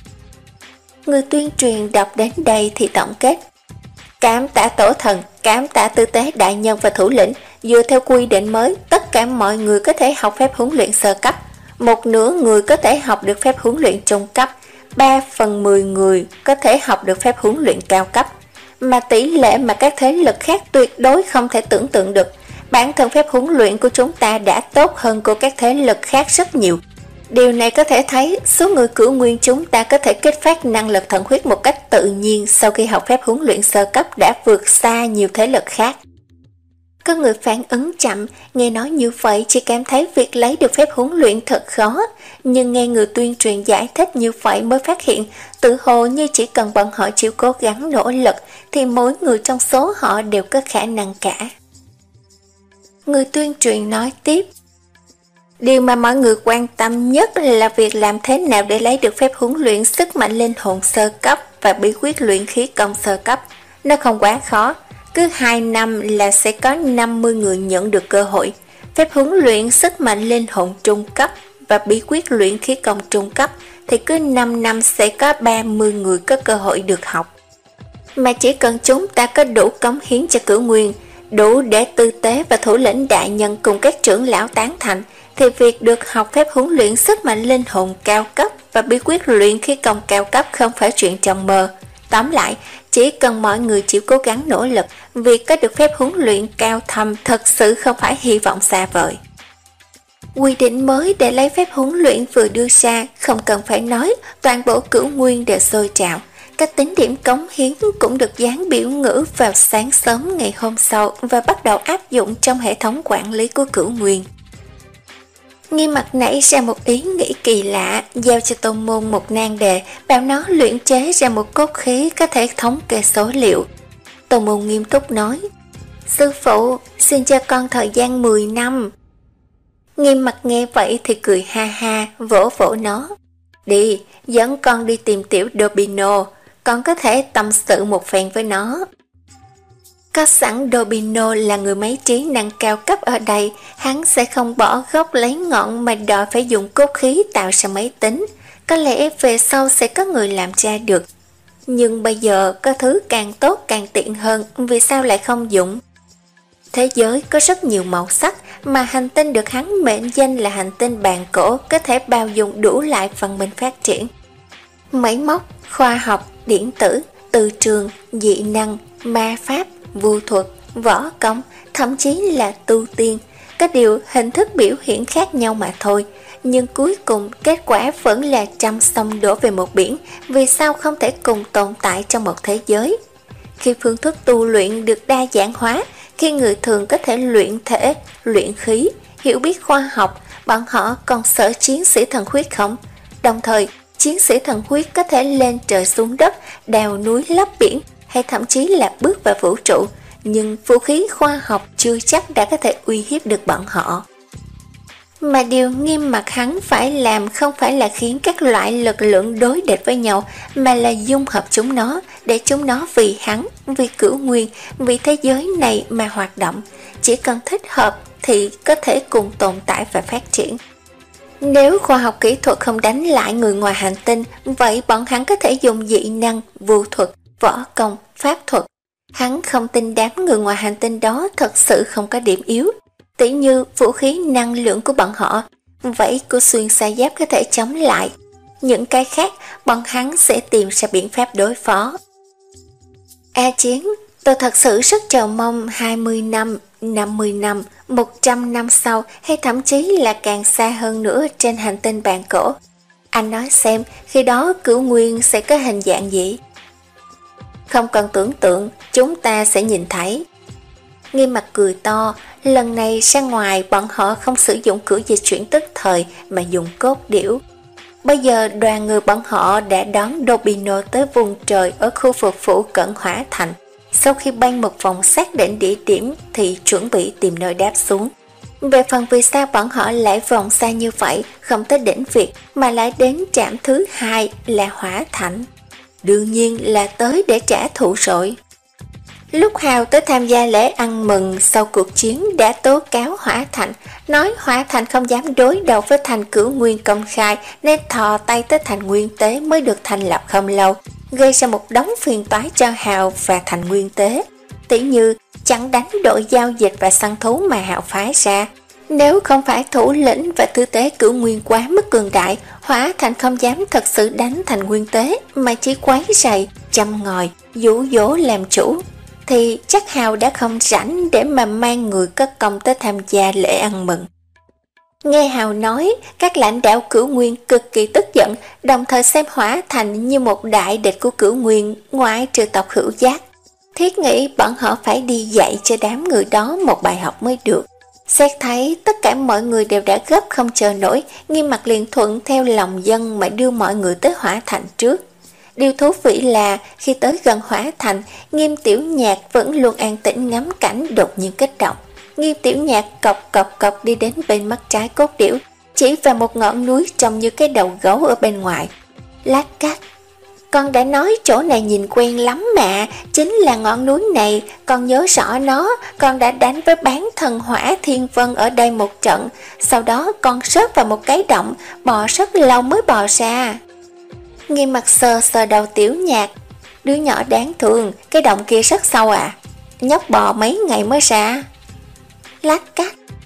Người tuyên truyền đọc đến đây thì tổng kết. Cảm tạ tổ thần, cảm tạ tư tế đại nhân và thủ lĩnh, dựa theo quy định mới, tất cả mọi người có thể học phép huấn luyện sơ cấp. Một nửa người có thể học được phép huấn luyện trung cấp, ba phần mười người có thể học được phép huấn luyện cao cấp. Mà tỷ lệ mà các thế lực khác tuyệt đối không thể tưởng tượng được. Bản thân phép huấn luyện của chúng ta đã tốt hơn của các thế lực khác rất nhiều. Điều này có thể thấy số người cửu nguyên chúng ta có thể kích phát năng lực thần huyết một cách tự nhiên sau khi học phép huấn luyện sơ cấp đã vượt xa nhiều thế lực khác. Có người phản ứng chậm, nghe nói như vậy chỉ cảm thấy việc lấy được phép huấn luyện thật khó, nhưng nghe người tuyên truyền giải thích như vậy mới phát hiện tự hồ như chỉ cần bọn họ chịu cố gắng nỗ lực thì mỗi người trong số họ đều có khả năng cả. Người tuyên truyền nói tiếp. Điều mà mọi người quan tâm nhất là việc làm thế nào để lấy được phép huấn luyện sức mạnh linh hồn sơ cấp và bí quyết luyện khí công sơ cấp. Nó không quá khó, cứ hai năm là sẽ có năm mươi người nhận được cơ hội. Phép huấn luyện sức mạnh linh hồn trung cấp và bí quyết luyện khí công trung cấp thì cứ năm năm sẽ có ba mươi người có cơ hội được học. Mà chỉ cần chúng ta có đủ cống hiến cho cửu nguyên, đủ để tư tế và thủ lĩnh đại nhân cùng các trưởng lão tán thành, thì việc được học phép huấn luyện sức mạnh linh hồn cao cấp và bí quyết luyện khí công cao cấp không phải chuyện trong mơ. Tóm lại, chỉ cần mọi người chịu cố gắng nỗ lực, việc có được phép huấn luyện cao thâm thật sự không phải hy vọng xa vời. Quy định mới để lấy phép huấn luyện vừa đưa ra, không cần phải nói, toàn bộ Cửu Nguyên đều sôi trào. Các tính điểm cống hiến cũng được dán biểu ngữ vào sáng sớm ngày hôm sau và bắt đầu áp dụng trong hệ thống quản lý của Cửu Nguyên. Nghiêm Mặt nảy ra một ý nghĩ kỳ lạ, giao cho Tôn Môn một nan đề, bảo nó luyện chế ra một cốt khí có thể thống kê số liệu. Tôn Môn nghiêm túc nói, sư phụ, xin cho con thời gian mười năm. Nghiêm Mặt nghe vậy thì cười ha ha, vỗ vỗ nó. Đi, dẫn con đi tìm tiểu Dobino, con có thể tâm sự một phen với nó. Có sẵn Dobino là người máy trí năng cao cấp ở đây, hắn sẽ không bỏ gốc lấy ngọn mà đòi phải dùng cốt khí tạo ra máy tính. Có lẽ về sau sẽ có người làm ra được. Nhưng bây giờ có thứ càng tốt càng tiện hơn, vì sao lại không dùng? Thế giới có rất nhiều màu sắc, mà hành tinh được hắn mệnh danh là hành tinh bàn cổ có thể bao dung đủ loại văn minh phát triển. Máy móc, khoa học, điện tử, từ trường, dị năng, ma pháp, vu thuật, võ công, thậm chí là tu tiên, có điều hình thức biểu hiện khác nhau mà thôi. Nhưng cuối cùng kết quả vẫn là trăm sông đổ về một biển, vì sao không thể cùng tồn tại trong một thế giới? Khi phương thức tu luyện được đa dạng hóa, khi người thường có thể luyện thể, luyện khí, hiểu biết khoa học, bọn họ còn sợ chiến sĩ thần huyết không? Đồng thời, chiến sĩ thần huyết có thể lên trời xuống đất, đào núi lấp biển, hay thậm chí là bước vào vũ trụ, nhưng vũ khí khoa học chưa chắc đã có thể uy hiếp được bọn họ. Mà điều Nghiêm Mặt hắn phải làm không phải là khiến các loại lực lượng đối địch với nhau, mà là dung hợp chúng nó, để chúng nó vì hắn, vì Cửu Nguyên, vì thế giới này mà hoạt động. Chỉ cần thích hợp thì có thể cùng tồn tại và phát triển. Nếu khoa học kỹ thuật không đánh lại người ngoài hành tinh, vậy bọn hắn có thể dùng dị năng, vu thuật, võ công, pháp thuật. Hắn không tin đám người ngoài hành tinh đó thật sự không có điểm yếu. Tỉ như vũ khí năng lượng của bọn họ, vậy của xuyên xa giáp có thể chống lại. Những cái khác, bọn hắn sẽ tìm ra biện pháp đối phó. A Chiến, tôi thật sự rất chờ mong hai mươi năm, năm mươi năm, một trăm năm sau, hay thậm chí là càng xa hơn nữa trên hành tinh bàn cổ. Anh nói xem, khi đó Cửu Nguyên sẽ có hình dạng gì? Không cần tưởng tượng, chúng ta sẽ nhìn thấy. Nghiêm Mặt cười to, lần này ra ngoài bọn họ không sử dụng cửa dịch chuyển tức thời mà dùng cốt điểu. Bây giờ đoàn người bọn họ đã đón Dobino tới vùng trời ở khu vực phủ cận Hỏa Thành. Sau khi bay một vòng xác định địa điểm thì chuẩn bị tìm nơi đáp xuống. Về phần vì sao bọn họ lại vòng xa như vậy, không tới đỉnh Việt mà lại đến trạm thứ hai là Hỏa Thành. Đương nhiên là tới để trả thù rồi. Lúc Hào tới tham gia lễ ăn mừng sau cuộc chiến đã tố cáo Hỏa Thành, nói Hỏa Thành không dám đối đầu với thành Cửu Nguyên công khai nên thò tay tới thành Nguyên Tế mới được thành lập không lâu, gây ra một đống phiền toái cho Hào và thành Nguyên Tế. Tỉ như chẳng đánh đội giao dịch và săn thú mà Hào phái ra. Nếu không phải thủ lĩnh và tư tế Cửu Nguyên quá mức cường đại, Hỏa Thành không dám thật sự đánh thành Nguyên Tế mà chỉ quấy rầy, châm ngòi, dụ dỗ làm chủ, thì chắc Hào đã không rảnh để mà mang người có công tới tham gia lễ ăn mừng. Nghe Hào nói, các lãnh đạo Cửu Nguyên cực kỳ tức giận, đồng thời xem Hỏa Thành như một đại địch của Cửu Nguyên ngoại trừ tộc Hữu Giác. Thiết nghĩ bọn họ phải đi dạy cho đám người đó một bài học mới được. Xét thấy tất cả mọi người đều đã gấp không chờ nổi, Nghiêm Mặt liền thuận theo lòng dân mà đưa mọi người tới Hỏa Thành trước. Điều thú vị là khi tới gần Hỏa Thành, Nghiêm Tiểu Nhạc vẫn luôn an tĩnh ngắm cảnh đột nhiên kích động. Nghiêm Tiểu Nhạc cọc cọc cọc đi đến bên mắt trái cốt điểu, chỉ vào một ngọn núi trông như cái đầu gấu ở bên ngoài. Lát cát, con đã nói chỗ này nhìn quen lắm mà, chính là ngọn núi này, con nhớ rõ nó, con đã đánh với bán thần Hỏa Thiên Vân ở đây một trận, sau đó con rớt vào một cái động, bò rất lâu mới bò ra. Nghiêm Mặt sờ sờ đầu Tiểu Nhạc, đứa nhỏ đáng thương, cái động kia rất sâu à, nhóc bò mấy ngày mới ra. Lát cát,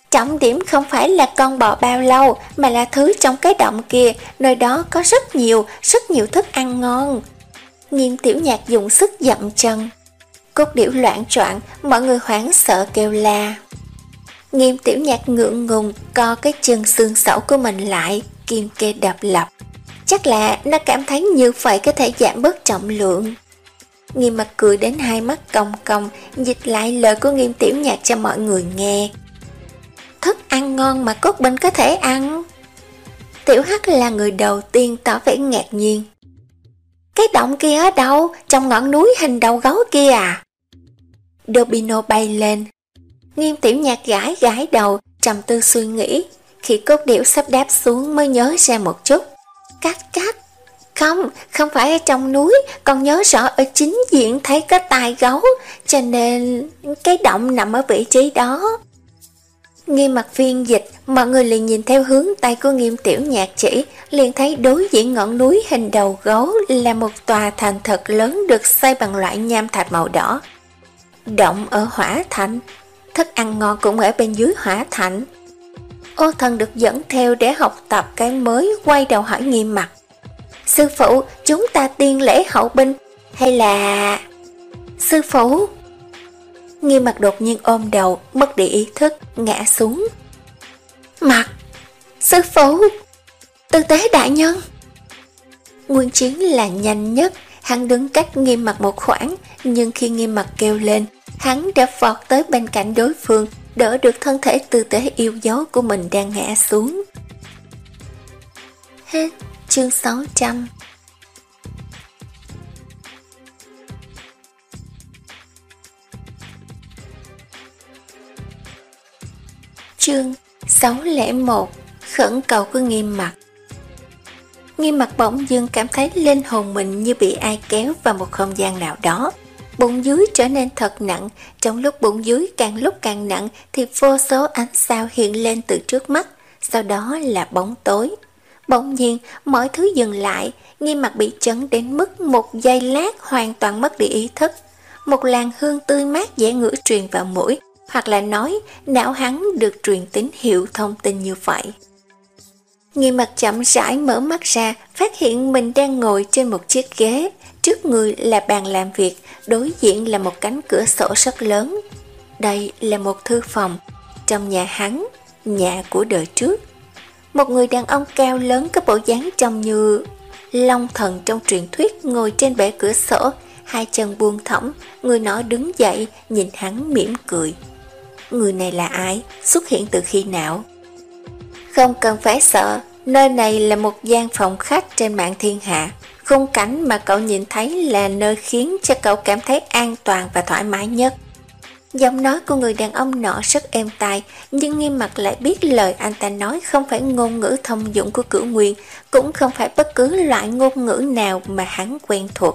Trọng điểm không phải là con bò bao lâu, mà là thứ trong cái động kia, nơi đó có rất nhiều, rất nhiều thức ăn ngon. Nghiêm Tiểu Nhạc dùng sức dậm chân. Cốt điểu loạn choạng, mọi người hoảng sợ kêu la. Nghiêm Tiểu Nhạc ngượng ngùng co cái chân xương sẩu của mình lại, kim kê đập lập. Chắc là nó cảm thấy như vậy có thể giảm bớt trọng lượng. Nghiêm Mặt cười đến hai mắt cong cong, dịch lại lời của Nghiêm Tiểu Nhạc cho mọi người nghe. Thức ăn ngon mà Cốt Bình có thể ăn. Tiểu Hắc là người đầu tiên tỏ vẻ ngạc nhiên. Cái động kia ở đâu? Trong ngọn núi hình đầu gấu kia à? Dobino bay lên. Nghiêm Tiểu Nhạc gãi gãi đầu, trầm tư suy nghĩ. Khi cốt điểu sắp đáp xuống mới nhớ ra một chút. Cắt cắt. Không, không phải ở trong núi, còn nhớ rõ ở chính diện thấy có tai gấu, cho nên cái động nằm ở vị trí đó. Nghiêm Mặt phiên dịch, mọi người liền nhìn theo hướng tay của Nghiêm Tiểu Nhạc chỉ, liền thấy đối diện ngọn núi hình đầu gấu là một tòa thành thật lớn được xây bằng loại nham thạch màu đỏ. Động ở hỏa thành, thức ăn ngon cũng ở bên dưới hỏa thành. Ô Thần được dẫn theo để học tập cái mới, quay đầu hỏi Nghiêm Mặt. Sư phụ, chúng ta tiên lễ hậu binh, hay là... Sư phụ... Nghiêm Mặt đột nhiên ôm đầu, mất đi ý thức, ngã xuống. Mặt! Sư phụ! Tư tế đại nhân! Nguyên Chiến là nhanh nhất, hắn đứng cách Nghiêm Mặt một khoảng, nhưng khi Nghiêm Mặt kêu lên, hắn đã vọt tới bên cạnh đối phương, đỡ được thân thể tư tế yêu dấu của mình đang ngã xuống. Hết chương sáu trăm. Chương sáu không một. Khẩn cầu của Nghiêm Mặt. Nghiêm Mặt bỗng dưng cảm thấy linh hồn mình như bị ai kéo vào một không gian nào đó. Bụng dưới trở nên thật nặng, trong lúc bụng dưới càng lúc càng nặng thì vô số ánh sao hiện lên từ trước mắt, sau đó là bóng tối. Bỗng nhiên, mọi thứ dừng lại, Nghiêm Mặt bị chấn đến mức một giây lát hoàn toàn mất đi ý thức. Một làn hương tươi mát dễ ngửi truyền vào mũi, hoặc là nói, não hắn được truyền tín hiệu thông tin như vậy. Nghiêm Mặt chậm rãi mở mắt ra, phát hiện mình đang ngồi trên một chiếc ghế, trước người là bàn làm việc, đối diện là một cánh cửa sổ rất lớn. Đây là một thư phòng, trong nhà hắn, nhà của đời trước. Một người đàn ông cao lớn có bộ dáng trông như Long Thần trong truyền thuyết ngồi trên bệ cửa sổ, hai chân buông thõng, người nọ đứng dậy nhìn hắn mỉm cười. Người này là ai? Xuất hiện từ khi nào? Không cần phải sợ, nơi này là một gian phòng khách trên mạng thiên hạ. Khung cảnh mà cậu nhìn thấy là nơi khiến cho cậu cảm thấy an toàn và thoải mái nhất. Giọng nói của người đàn ông nọ rất êm tai, nhưng Nghiêm Mặt lại biết lời anh ta nói không phải ngôn ngữ thông dụng của Cửu Nguyên, cũng không phải bất cứ loại ngôn ngữ nào mà hắn quen thuộc.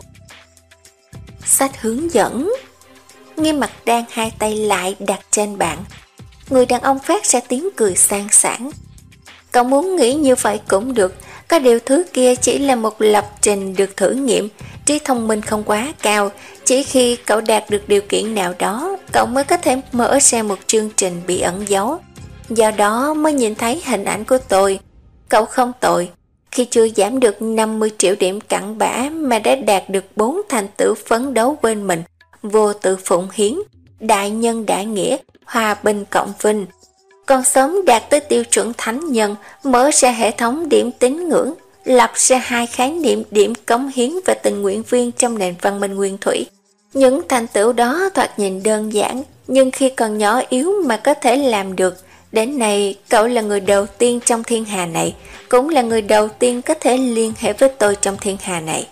Sách hướng dẫn. Nghiêm Mặt đang hai tay lại đặt trên bàn. Người đàn ông phát ra tiếng cười sang sảng. Cậu muốn nghĩ như vậy cũng được, có điều thứ kia chỉ là một lập trình được thử nghiệm, trí thông minh không quá cao, chỉ khi cậu đạt được điều kiện nào đó, cậu mới có thể mở ra một chương trình bị ẩn giấu. Do đó mới nhìn thấy hình ảnh của tôi. Cậu không tội, khi chưa giảm được năm mươi triệu điểm cặn bã mà đã đạt được bốn thành tựu phấn đấu quên mình, vô tự phụng hiến, đại nhân đại nghĩa, hòa bình cộng vinh. Còn sớm đạt tới tiêu chuẩn thánh nhân, mở ra hệ thống điểm tín ngưỡng, lập ra hai khái niệm điểm cống hiến và tình nguyện viên trong nền văn minh nguyên thủy. Những thành tựu đó thoạt nhìn đơn giản, nhưng khi còn nhỏ yếu mà có thể làm được. Đến nay, cậu là người đầu tiên trong thiên hà này, cũng là người đầu tiên có thể liên hệ với tôi trong thiên hà này.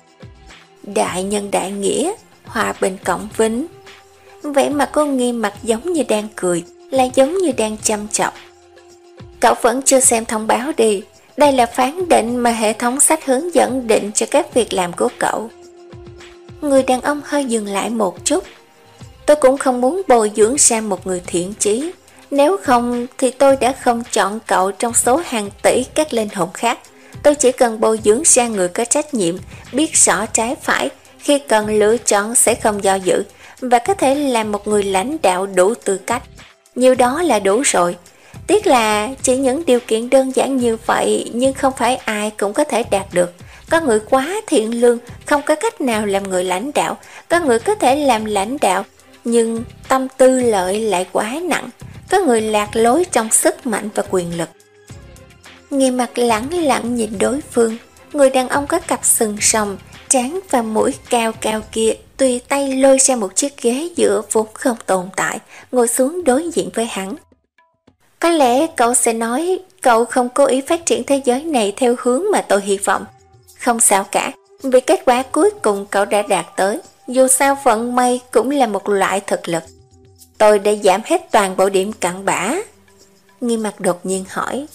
Đại nhân đại nghĩa, hòa bình cộng vinh. Vẻ mặt cô Nghiêm Mặt giống như đang cười, lại giống như đang chăm chọc. Cậu vẫn chưa xem thông báo đi, đây là phán định mà hệ thống sách hướng dẫn định cho các việc làm của cậu. Người đàn ông hơi dừng lại một chút. Tôi cũng không muốn bồi dưỡng ra một người thiện chí, nếu không thì tôi đã không chọn cậu trong số hàng tỷ các linh hồn khác. Tôi chỉ cần bồi dưỡng ra người có trách nhiệm, biết rõ trái phải, khi cần lựa chọn sẽ không do dự, và có thể là một người lãnh đạo đủ tư cách. Nhiều đó là đủ rồi. Tiếc là chỉ những điều kiện đơn giản như vậy nhưng không phải ai cũng có thể đạt được. Có người quá thiện lương, không có cách nào làm người lãnh đạo. Có người có thể làm lãnh đạo, nhưng tâm tư lợi lại quá nặng. Có người lạc lối trong sức mạnh và quyền lực. Nghiêm Mặc lẳng lặng nhìn đối phương. Người đàn ông có cặp sừng sòng, trán và mũi cao cao kia tùy tay lôi ra một chiếc ghế dựa vốn không tồn tại, ngồi xuống đối diện với hắn. Có lẽ cậu sẽ nói cậu không cố ý phát triển thế giới này theo hướng mà tôi hy vọng. Không sao cả, vì kết quả cuối cùng cậu đã đạt tới. Dù sao vận may cũng là một loại thực lực. Tôi đã giảm hết toàn bộ điểm cặn bã. Nghiêm Mặc đột nhiên hỏi.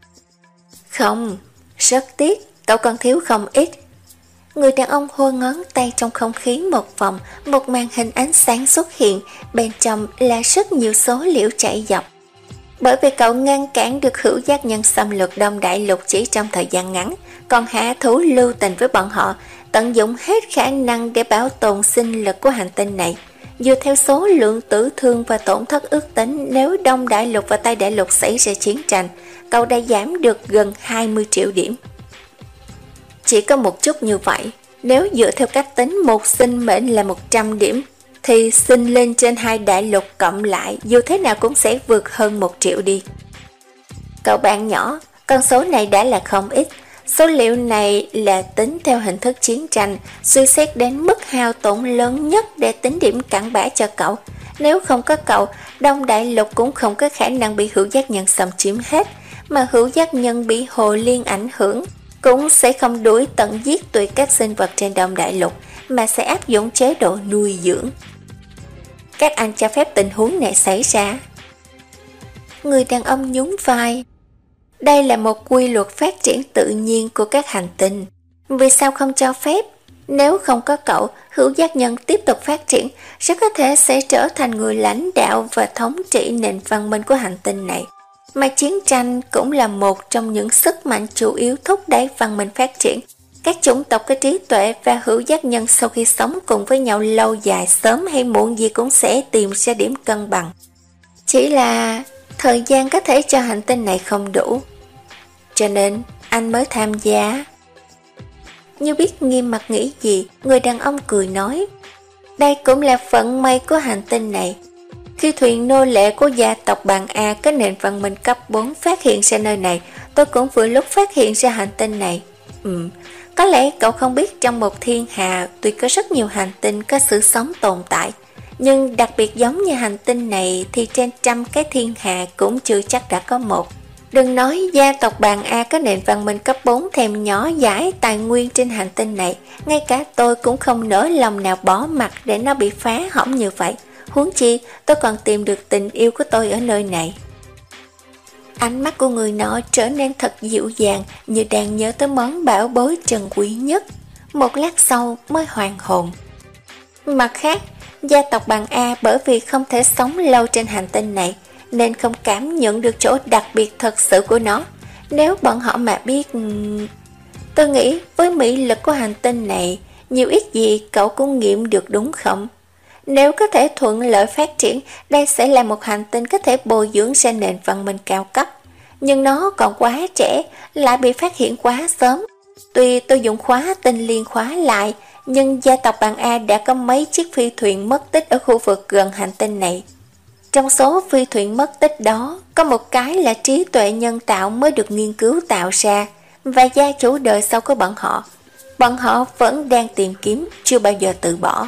Không, rất tiếc, cậu còn thiếu không ít. Người đàn ông hô ngón tay trong không khí một vòng, một màn hình ánh sáng xuất hiện, bên trong là rất nhiều số liệu chạy dọc. Bởi vì cậu ngăn cản được hữu giác nhân xâm lược Đông Đại Lục chỉ trong thời gian ngắn, còn hạ thủ lưu tình với bọn họ, tận dụng hết khả năng để bảo tồn sinh lực của hành tinh này. Dựa theo số lượng tử thương và tổn thất ước tính, nếu Đông Đại Lục và Tây Đại Lục xảy ra chiến tranh, cậu đã giảm được gần hai mươi triệu điểm. Chỉ có một chút như vậy, nếu dựa theo cách tính một sinh mệnh là một trăm điểm, thì sinh lên trên hai đại lục cộng lại dù thế nào cũng sẽ vượt hơn một triệu đi. Cậu bạn nhỏ, con số này đã là không ít. Số liệu này là tính theo hình thức chiến tranh, suy xét đến mức hao tổn lớn nhất để tính điểm cặn bã cho cậu. Nếu không có cậu, Đông Đại Lục cũng không có khả năng bị hữu giác nhân xâm chiếm hết, mà hữu giác nhân bị hồ liên ảnh hưởng cũng sẽ không đuổi tận giết tuyệt các sinh vật trên Đông Đại Lục, mà sẽ áp dụng chế độ nuôi dưỡng. Các anh cho phép tình huống này xảy ra? Người đàn ông nhún vai. Đây là một quy luật phát triển tự nhiên của các hành tinh. Vì sao không cho phép? Nếu không có cậu, hữu giác nhân tiếp tục phát triển, rất có thể sẽ trở thành người lãnh đạo và thống trị nền văn minh của hành tinh này. Mà chiến tranh cũng là một trong những sức mạnh chủ yếu thúc đẩy văn minh phát triển. Các chủng tộc có trí tuệ và hữu giác nhân sau khi sống cùng với nhau lâu dài, sớm hay muộn gì cũng sẽ tìm ra điểm cân bằng. Chỉ là thời gian có thể cho hành tinh này không đủ, cho nên anh mới tham gia. Như biết Nghiêm Mặc nghĩ gì, người đàn ông cười nói. Đây cũng là vận may của hành tinh này. Khi thuyền nô lệ của gia tộc Bàn A có nền văn minh cấp bốn phát hiện ra nơi này, tôi cũng vừa lúc phát hiện ra hành tinh này. Ừm, có lẽ cậu không biết trong một thiên hà tuy có rất nhiều hành tinh có sự sống tồn tại, nhưng đặc biệt giống như hành tinh này thì trên trăm cái thiên hà cũng chưa chắc đã có một. Đừng nói gia tộc Bàn A có nền văn minh cấp bốn thèm nhỏ dãi tài nguyên trên hành tinh này, ngay cả tôi cũng không nỡ lòng nào bỏ mặt để nó bị phá hỏng như vậy. Huống chi tôi còn tìm được tình yêu của tôi ở nơi này. Ánh mắt của người nọ trở nên thật dịu dàng, như đang nhớ tới món bảo bối trân quý nhất. Một lát sau mới hoàn hồn. Mặt khác, gia tộc Bàn A bởi vì không thể sống lâu trên hành tinh này, nên không cảm nhận được chỗ đặc biệt thật sự của nó. Nếu bọn họ mà biết... Tôi nghĩ với mỹ lực của hành tinh này, nhiều ít gì cậu cũng nghiệm được đúng không? Nếu có thể thuận lợi phát triển, đây sẽ là một hành tinh có thể bồi dưỡng ra nền văn minh cao cấp. Nhưng nó còn quá trẻ, lại bị phát hiện quá sớm. Tuy tôi dùng khóa tinh liên khóa lại, nhưng gia tộc Bàn A đã có mấy chiếc phi thuyền mất tích ở khu vực gần hành tinh này. Trong số phi thuyền mất tích đó, có một cái là trí tuệ nhân tạo mới được nghiên cứu tạo ra, và gia chủ đời sau của bọn họ. Bọn họ vẫn đang tìm kiếm, chưa bao giờ từ bỏ.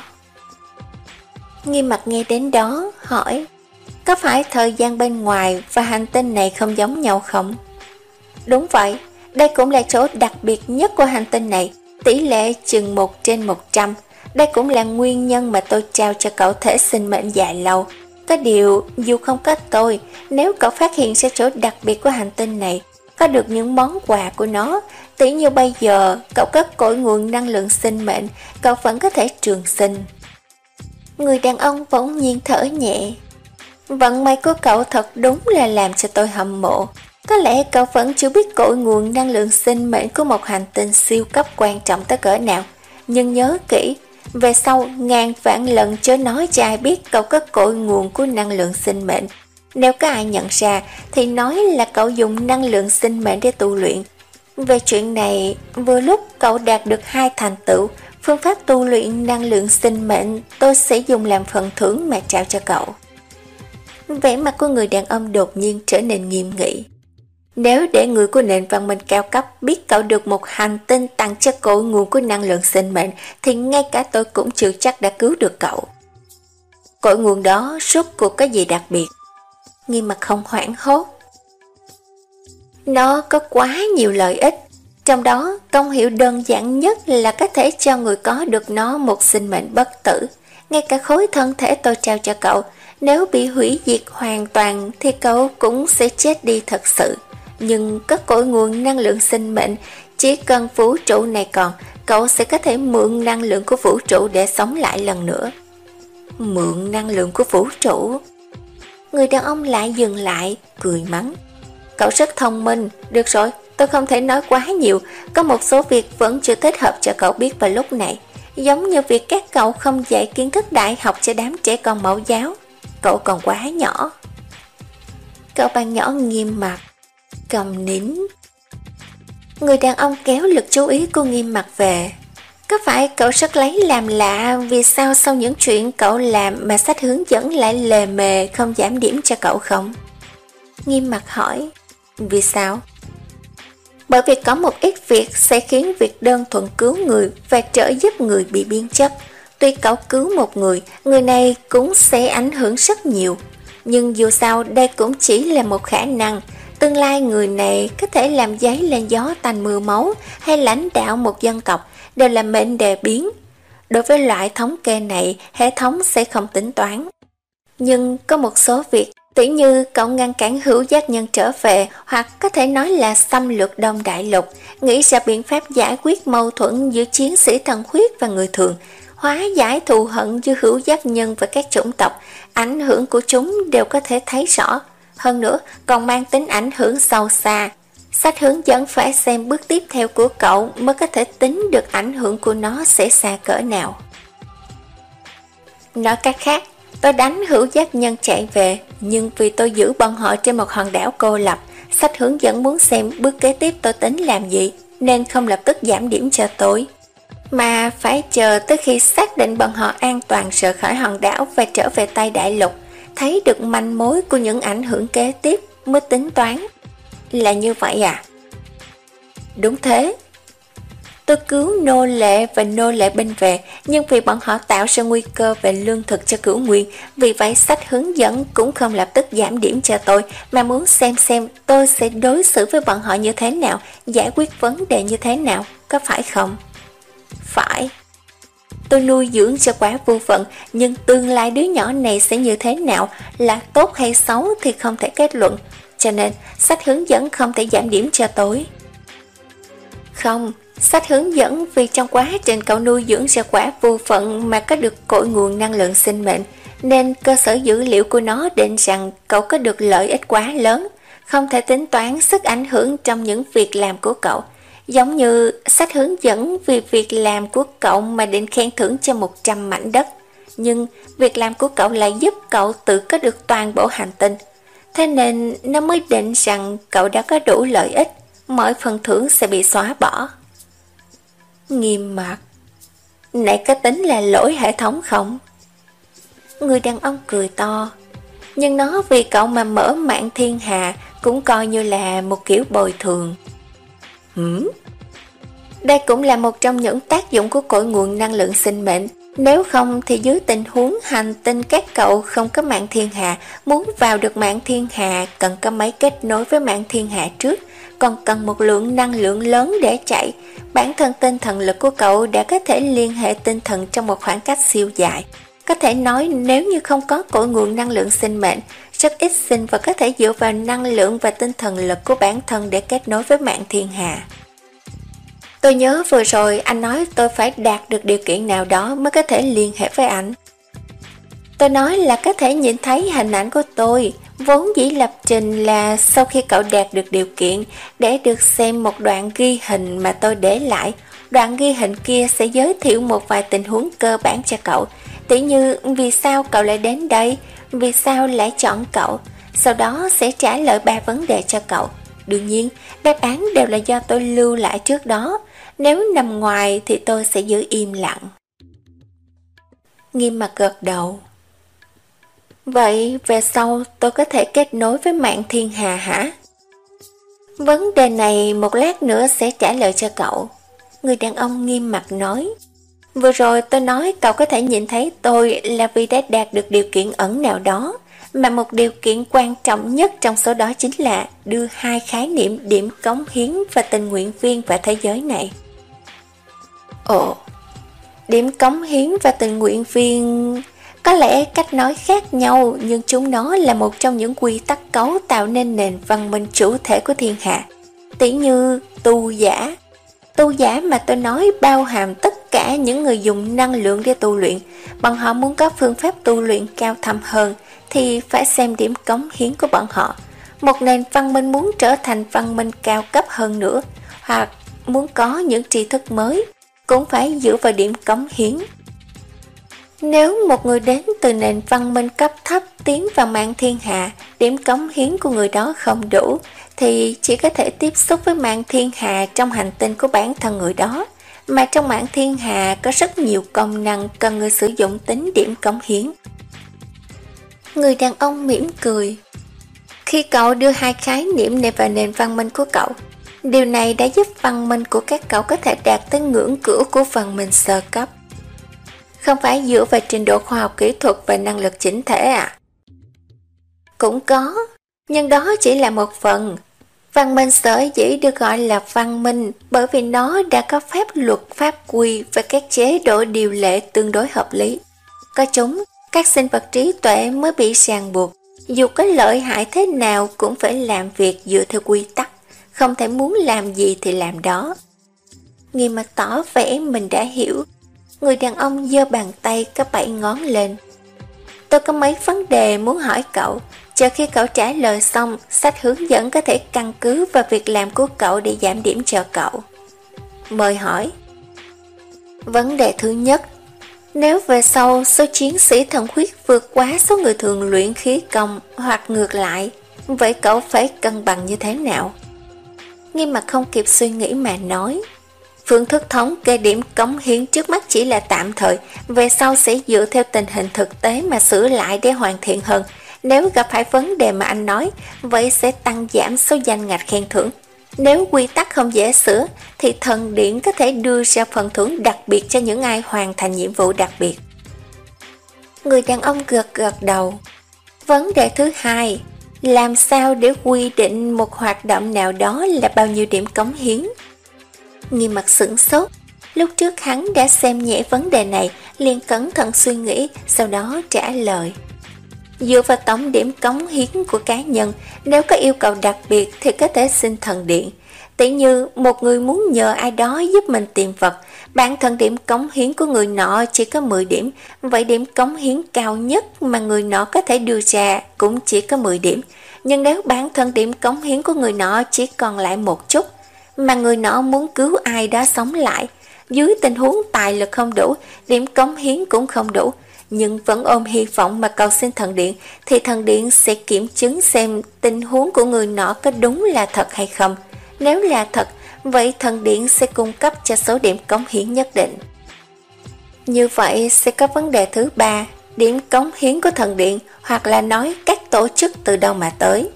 Nghiêm Mặc nghe đến đó, hỏi, có phải thời gian bên ngoài và hành tinh này không giống nhau không? Đúng vậy, đây cũng là chỗ đặc biệt nhất của hành tinh này, tỷ lệ chừng một trên một trăm. Đây cũng là nguyên nhân mà tôi trao cho cậu thể sinh mệnh dài lâu. Có điều, dù không có tôi, nếu cậu phát hiện ra chỗ đặc biệt của hành tinh này, có được những món quà của nó, tỷ như bây giờ cậu có cội nguồn năng lượng sinh mệnh, cậu vẫn có thể trường sinh. Người đàn ông bỗng nhiên thở nhẹ. Vận may của cậu thật đúng là làm cho tôi hâm mộ. Có lẽ cậu vẫn chưa biết cội nguồn năng lượng sinh mệnh của một hành tinh siêu cấp quan trọng tới cỡ nào. Nhưng nhớ kỹ, về sau ngàn vạn lần chớ nói cho ai biết cậu có cội nguồn của năng lượng sinh mệnh. Nếu có ai nhận ra thì nói là cậu dùng năng lượng sinh mệnh để tu luyện. Về chuyện này, vừa lúc cậu đạt được hai thành tựu, phương pháp tu luyện năng lượng sinh mệnh tôi sẽ dùng làm phần thưởng mà trao cho cậu. Vẻ mặt của người đàn ông đột nhiên trở nên nghiêm nghị. Nếu để người của nền văn minh cao cấp biết cậu được một hành tinh tặng cho cội nguồn của năng lượng sinh mệnh thì ngay cả tôi cũng chưa chắc đã cứu được cậu. Cội nguồn đó rốt cuộc có gì đặc biệt? Nghiêm Mặt không hoảng hốt. Nó có quá nhiều lợi ích, trong đó công hiệu đơn giản nhất là có thể cho người có được nó một sinh mệnh bất tử. Ngay cả khối thân thể tôi trao cho cậu, nếu bị hủy diệt hoàn toàn thì cậu cũng sẽ chết đi thật sự. Nhưng có cội nguồn năng lượng sinh mệnh, chỉ cần vũ trụ này còn, cậu sẽ có thể mượn năng lượng của vũ trụ để sống lại lần nữa. Mượn năng lượng của vũ trụ? Người đàn ông lại dừng lại, cười mắng. Cậu rất thông minh, được rồi, tôi không thể nói quá nhiều, có một số việc vẫn chưa thích hợp cho cậu biết vào lúc này, giống như việc các cậu không dạy kiến thức đại học cho đám trẻ con mẫu giáo, cậu còn quá nhỏ. Cậu bạn nhỏ Nghiêm Mặt, cầm nín. Người đàn ông kéo lực chú ý của Nghiêm Mặt về. Có phải cậu rất lấy làm lạ vì sao sau những chuyện cậu làm mà sách hướng dẫn lại lề mề không giảm điểm cho cậu không? Nghiêm Mặt hỏi. Vì sao? Bởi vì có một ít việc sẽ khiến việc đơn thuần cứu người và trợ giúp người bị biến chất. Tuy cậu cứu một người, người này cũng sẽ ảnh hưởng rất nhiều. Nhưng dù sao đây cũng chỉ là một khả năng. Tương lai người này có thể làm dấy lên gió tanh mưa máu hay lãnh đạo một dân tộc đều là mệnh đề biến. Đối với loại thống kê này, hệ thống sẽ không tính toán. Nhưng có một số việc, tỉ như cậu ngăn cản hữu giác nhân trở về hoặc có thể nói là xâm lược Đông Đại Lục, nghĩ ra biện pháp giải quyết mâu thuẫn giữa chiến sĩ thần huyết và người thường, hóa giải thù hận giữa hữu giác nhân và các chủng tộc, ảnh hưởng của chúng đều có thể thấy rõ. Hơn nữa, còn mang tính ảnh hưởng sâu xa. Sách hướng dẫn phải xem bước tiếp theo của cậu mới có thể tính được ảnh hưởng của nó sẽ xa cỡ nào. Nói cách khác, tôi đánh hữu giác nhân chạy về, nhưng vì tôi giữ bọn họ trên một hòn đảo cô lập, sách hướng dẫn muốn xem bước kế tiếp tôi tính làm gì, nên không lập tức giảm điểm cho tôi, mà phải chờ tới khi xác định bọn họ an toàn rời khỏi hòn đảo và trở về Tây Đại Lục, thấy được manh mối của những ảnh hưởng kế tiếp mới tính toán. Là như vậy à? Đúng thế. Tôi cứu nô lệ và nô lệ binh về, nhưng vì bọn họ tạo ra nguy cơ về lương thực cho cửu nguyên, vì vậy sách hướng dẫn cũng không lập tức giảm điểm cho tôi, mà muốn xem xem tôi sẽ đối xử với bọn họ như thế nào, giải quyết vấn đề như thế nào, có phải không? Phải. Tôi nuôi dưỡng cho quả vô phận, nhưng tương lai đứa nhỏ này sẽ như thế nào, là tốt hay xấu thì không thể kết luận, cho nên sách hướng dẫn không thể giảm điểm cho tôi. Không, sách hướng dẫn vì trong quá trình cậu nuôi dưỡng ra quả vô phận mà có được cội nguồn năng lượng sinh mệnh, nên cơ sở dữ liệu của nó định rằng cậu có được lợi ích quá lớn, không thể tính toán sức ảnh hưởng trong những việc làm của cậu. Giống như sách hướng dẫn vì việc làm của cậu mà định khen thưởng cho một trăm mảnh đất, nhưng việc làm của cậu lại giúp cậu tự có được toàn bộ hành tinh. Thế nên nó mới định rằng cậu đã có đủ lợi ích, mọi phần thưởng sẽ bị xóa bỏ. Nghiêm Mặt, này có tính là lỗi hệ thống không? Người đàn ông cười to. Nhưng nó vì cậu mà mở mạng thiên hà cũng coi như là một kiểu bồi thường. Hửm? Đây cũng là một trong những tác dụng của cội nguồn năng lượng sinh mệnh. Nếu không thì dưới tình huống hành tinh các cậu không có mạng thiên hà, muốn vào được mạng thiên hà cần có máy kết nối với mạng thiên hà trước, còn cần một lượng năng lượng lớn để chạy. Bản thân tinh thần lực của cậu đã có thể liên hệ tinh thần trong một khoảng cách siêu dài. Có thể nói nếu như không có cội nguồn năng lượng sinh mệnh, rất ít sinh vật có thể dựa vào năng lượng và tinh thần lực của bản thân để kết nối với mạng thiên hà. Tôi nhớ vừa rồi anh nói tôi phải đạt được điều kiện nào đó mới có thể liên hệ với anh. Tôi nói là có thể nhìn thấy hình ảnh của tôi. Vốn dĩ lập trình là sau khi cậu đạt được điều kiện để được xem một đoạn ghi hình mà tôi để lại. Đoạn ghi hình kia sẽ giới thiệu một vài tình huống cơ bản cho cậu. Tỉ như vì sao cậu lại đến đây, vì sao lại chọn cậu. sau đó sẽ trả lời ba vấn đề cho cậu. Đương nhiên, đáp án đều là do tôi lưu lại trước đó, nếu nằm ngoài thì tôi sẽ giữ im lặng. Nghiêm mặt gật đầu. Vậy về sau tôi có thể kết nối với mạng thiên hà hả? Vấn đề này một lát nữa sẽ trả lời cho cậu. Người đàn ông nghiêm mặt nói. Vừa rồi tôi nói cậu có thể nhìn thấy tôi là vì đã đạt được điều kiện ẩn nào đó, mà một điều kiện quan trọng nhất trong số đó chính là đưa hai khái niệm điểm cống hiến và tình nguyện viên vào thế giới này. Ồ, điểm cống hiến và tình nguyện viên... Có lẽ cách nói khác nhau, nhưng chúng nó là một trong những quy tắc cấu tạo nên nền văn minh chủ thể của thiên hạ. Tỉ như tu giả. Tu giả mà tôi nói bao hàm tất cả những người dùng năng lượng để tu luyện. Bọn họ muốn có phương pháp tu luyện cao thâm hơn thì phải xem điểm cống hiến của bọn họ. Một nền văn minh muốn trở thành văn minh cao cấp hơn nữa, hoặc muốn có những tri thức mới, cũng phải dựa vào điểm cống hiến. Nếu một người đến từ nền văn minh cấp thấp tiến vào mạng thiên hạ, điểm cống hiến của người đó không đủ, thì chỉ có thể tiếp xúc với mạng thiên hà trong hành tinh của bản thân người đó, mà trong mạng thiên hà có rất nhiều công năng cần người sử dụng tính điểm cống hiến. Người đàn ông mỉm cười. Khi cậu đưa hai khái niệm này vào nền văn minh của cậu, điều này đã giúp văn minh của các cậu có thể đạt tới ngưỡng cửa của văn minh sơ cấp. Không phải dựa vào trình độ khoa học kỹ thuật và năng lực chỉnh thể à? Cũng có, nhưng đó chỉ là một phần. Văn minh sở dĩ được gọi là văn minh bởi vì nó đã có pháp luật, pháp quy và các chế độ điều lệ tương đối hợp lý. Có chúng, các sinh vật trí tuệ mới bị ràng buộc. Dù có lợi hại thế nào cũng phải làm việc dựa theo quy tắc, không thể muốn làm gì thì làm đó. Nghiêm mặt tỏ vẻ mình đã hiểu. Người đàn ông giơ bàn tay có bảy ngón lên. Tôi có mấy vấn đề muốn hỏi cậu. Chờ khi cậu trả lời xong, sách hướng dẫn có thể căn cứ vào việc làm của cậu để giảm điểm cho cậu. Mời hỏi. Vấn đề thứ nhất, nếu về sau số chiến sĩ thần huyết vượt quá số người thường luyện khí công hoặc ngược lại, vậy cậu phải cân bằng như thế nào? Nghiêm mặt không kịp suy nghĩ mà nói. Phương thức thống kê điểm cống hiến trước mắt chỉ là tạm thời, về sau sẽ dựa theo tình hình thực tế mà sửa lại để hoàn thiện hơn. Nếu gặp phải vấn đề mà anh nói, vậy sẽ tăng giảm số danh ngạch khen thưởng. Nếu quy tắc không dễ sửa, thì thần điện có thể đưa ra phần thưởng đặc biệt cho những ai hoàn thành nhiệm vụ đặc biệt. Người đàn ông gật gật đầu. Vấn đề thứ hai, làm sao để quy định một hoạt động nào đó là bao nhiêu điểm cống hiến? Nghiêm mặt sửng sốt. Lúc trước hắn đã xem nhẹ vấn đề này, liền cẩn thận suy nghĩ, sau đó trả lời. Dựa vào tổng điểm cống hiến của cá nhân, nếu có yêu cầu đặc biệt thì có thể xin thần điện. Tỷ như một người muốn nhờ ai đó giúp mình tìm vật, bản thân điểm cống hiến của người nọ chỉ có mười điểm, vậy điểm cống hiến cao nhất mà người nọ có thể đưa ra cũng chỉ có mười điểm. Nhưng nếu bản thân điểm cống hiến của người nọ chỉ còn lại một chút, mà người nọ muốn cứu ai đó sống lại, dưới tình huống tài lực không đủ, điểm cống hiến cũng không đủ, nhưng vẫn ôm hy vọng mà cầu xin thần điện, thì thần điện sẽ kiểm chứng xem tình huống của người nọ có đúng là thật hay không. Nếu là thật, vậy thần điện sẽ cung cấp cho số điểm cống hiến nhất định. Như vậy sẽ có vấn đề thứ ba, điểm cống hiến của thần điện, hoặc là nói các tổ chức từ đâu mà tới.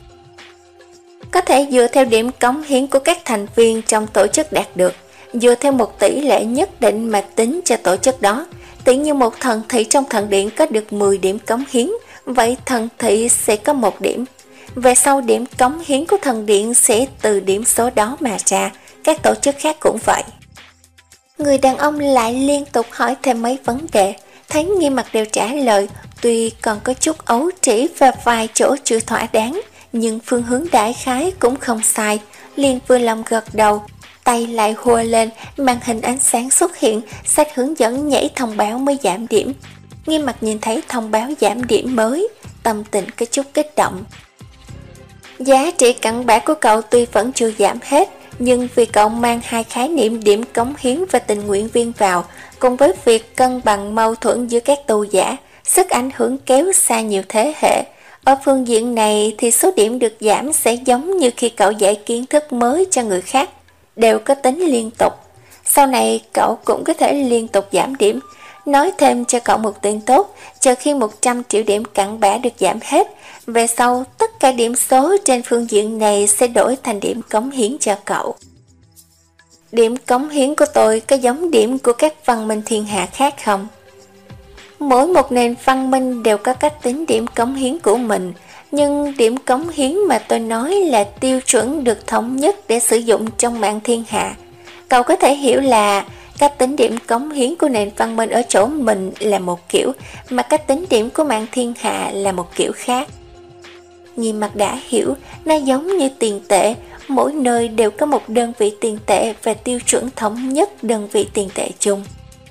Có thể dựa theo điểm cống hiến của các thành viên trong tổ chức đạt được, dựa theo một tỷ lệ nhất định mà tính cho tổ chức đó. Tỷ như một thần thị trong thần điện có được mười điểm cống hiến, vậy thần thị sẽ có một điểm. Về sau điểm cống hiến của thần điện sẽ từ điểm số đó mà ra, các tổ chức khác cũng vậy. Người đàn ông lại liên tục hỏi thêm mấy vấn đề, thấy Nghiêm mặt đều trả lời, tuy còn có chút ấu trĩ và vài chỗ chưa thỏa đáng, nhưng phương hướng đại khái cũng không sai, liền vừa lòng gật đầu. Tay lại hùa lên, màn hình ánh sáng xuất hiện, sách hướng dẫn nhảy thông báo mới giảm điểm. Nghiêm mặt nhìn thấy thông báo giảm điểm mới, tâm tình có chút kích động. Giá trị cặn bã của cậu tuy vẫn chưa giảm hết, nhưng vì cậu mang hai khái niệm điểm cống hiến và tình nguyện viên vào, cùng với việc cân bằng mâu thuẫn giữa các tu giả, sức ảnh hưởng kéo xa nhiều thế hệ. Ở phương diện này thì số điểm được giảm sẽ giống như khi cậu dạy kiến thức mới cho người khác, đều có tính liên tục. Sau này cậu cũng có thể liên tục giảm điểm. Nói thêm cho cậu một tin tốt, chờ khi một trăm triệu điểm cặn bã được giảm hết, về sau tất cả điểm số trên phương diện này sẽ đổi thành điểm cống hiến cho cậu. Điểm cống hiến của tôi có giống điểm của các văn minh thiên hạ khác không? Mỗi một nền văn minh đều có cách tính điểm cống hiến của mình, nhưng điểm cống hiến mà tôi nói là tiêu chuẩn được thống nhất để sử dụng trong mạng thiên hạ. Cậu có thể hiểu là cách tính điểm cống hiến của nền văn minh ở chỗ mình là một kiểu, mà cách tính điểm của mạng thiên hạ là một kiểu khác. Nghiêm Mặt đã hiểu, nó giống như tiền tệ, mỗi nơi đều có một đơn vị tiền tệ và tiêu chuẩn thống nhất đơn vị tiền tệ chung.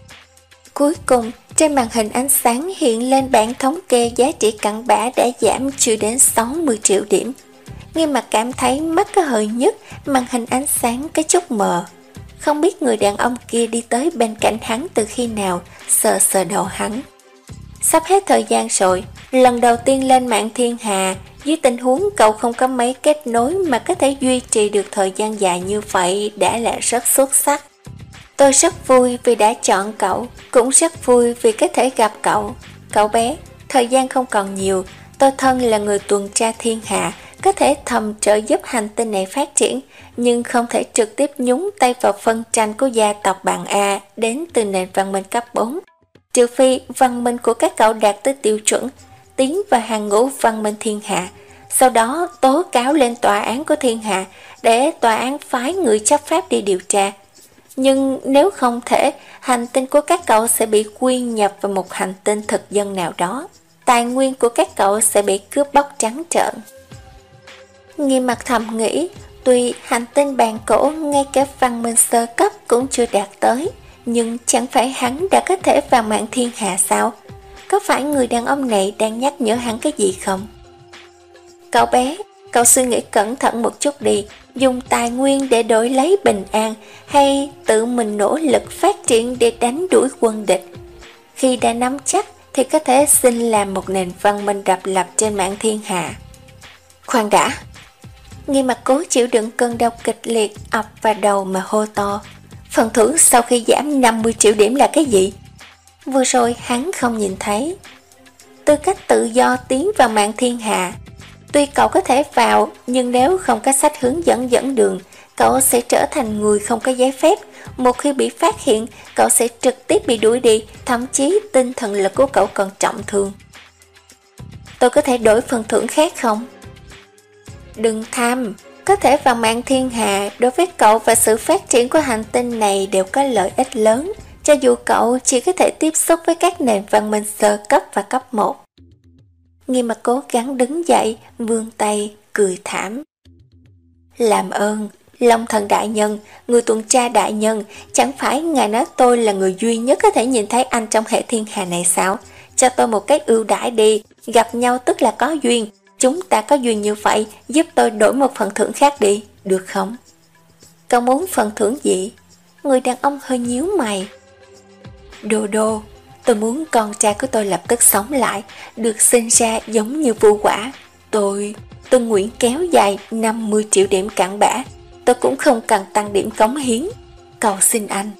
Cuối cùng, trên màn hình ánh sáng hiện lên bảng thống kê giá trị cặn bã đã giảm chưa đến sáu mươi triệu điểm. Nghiêm Mặt cảm thấy mắt có hơi nhức, màn hình ánh sáng có chút mờ. Không biết người đàn ông kia đi tới bên cạnh hắn từ khi nào, sờ sờ đầu hắn. Sắp hết thời gian rồi, lần đầu tiên lên mạng thiên hà, dưới tình huống cậu không có máy kết nối mà có thể duy trì được thời gian dài như vậy đã là rất xuất sắc. Tôi rất vui vì đã chọn cậu, cũng rất vui vì có thể gặp cậu. Cậu bé, thời gian không còn nhiều, tôi thân là người tuần tra thiên hạ, có thể thầm trợ giúp hành tinh này phát triển, nhưng không thể trực tiếp nhúng tay vào phân tranh của gia tộc bằng A đến từ nền văn minh cấp bốn. Trừ phi văn minh của các cậu đạt tới tiêu chuẩn, tiến vào hàng ngũ văn minh thiên hạ, sau đó tố cáo lên tòa án của thiên hạ để tòa án phái người chấp pháp đi điều tra. Nhưng nếu không thể, hành tinh của các cậu sẽ bị quy nhập vào một hành tinh thực dân nào đó. Tài nguyên của các cậu sẽ bị cướp bóc trắng trợn. Nghiêm Mặt thầm nghĩ, tuy hành tinh bàn cổ ngay cả văn minh sơ cấp cũng chưa đạt tới, nhưng chẳng phải hắn đã có thể vào mạng thiên hạ sao? Có phải người đàn ông này đang nhắc nhở hắn cái gì không? Cậu bé, cậu suy nghĩ cẩn thận một chút đi, dùng tài nguyên để đổi lấy bình an hay tự mình nỗ lực phát triển để đánh đuổi quân địch. Khi đã nắm chắc thì có thể xin làm một nền văn minh độc lập trên mạng thiên hạ. Khoan đã! Nghiêm Mặt cố chịu đựng cơn đau kịch liệt ập vào đầu mà hô to. Phần thưởng sau khi giảm năm mươi triệu điểm là cái gì? Vừa rồi hắn không nhìn thấy. Tư cách tự do tiến vào mạng thiên hạ. Tuy cậu có thể vào, nhưng nếu không có sách hướng dẫn dẫn đường, cậu sẽ trở thành người không có giấy phép. Một khi bị phát hiện, cậu sẽ trực tiếp bị đuổi đi, thậm chí tinh thần lực của cậu còn trọng thương. Tôi có thể đổi phần thưởng khác không? Đừng tham, có thể vào mạng thiên hạ, đối với cậu và sự phát triển của hành tinh này đều có lợi ích lớn, cho dù cậu chỉ có thể tiếp xúc với các nền văn minh sơ cấp và cấp một. Nghiêm Mặt cố gắng đứng dậy, vươn tay, cười thảm. Làm ơn, Long Thần đại nhân, người tuần tra đại nhân, chẳng phải ngài nói tôi là người duy nhất có thể nhìn thấy anh trong hệ thiên hà này sao? Cho tôi một cái ưu đãi đi, gặp nhau tức là có duyên, chúng ta có duyên như vậy, giúp tôi đổi một phần thưởng khác đi, được không? Cậu muốn phần thưởng gì? Người đàn ông hơi nhíu mày. Đô đô, tôi muốn con trai của tôi lập tức sống lại, được sinh ra giống như Vu Quả. Tôi, tôi nguyện kéo dài năm mươi triệu điểm cặn bã, tôi cũng không cần tăng điểm cống hiến. Cầu xin anh.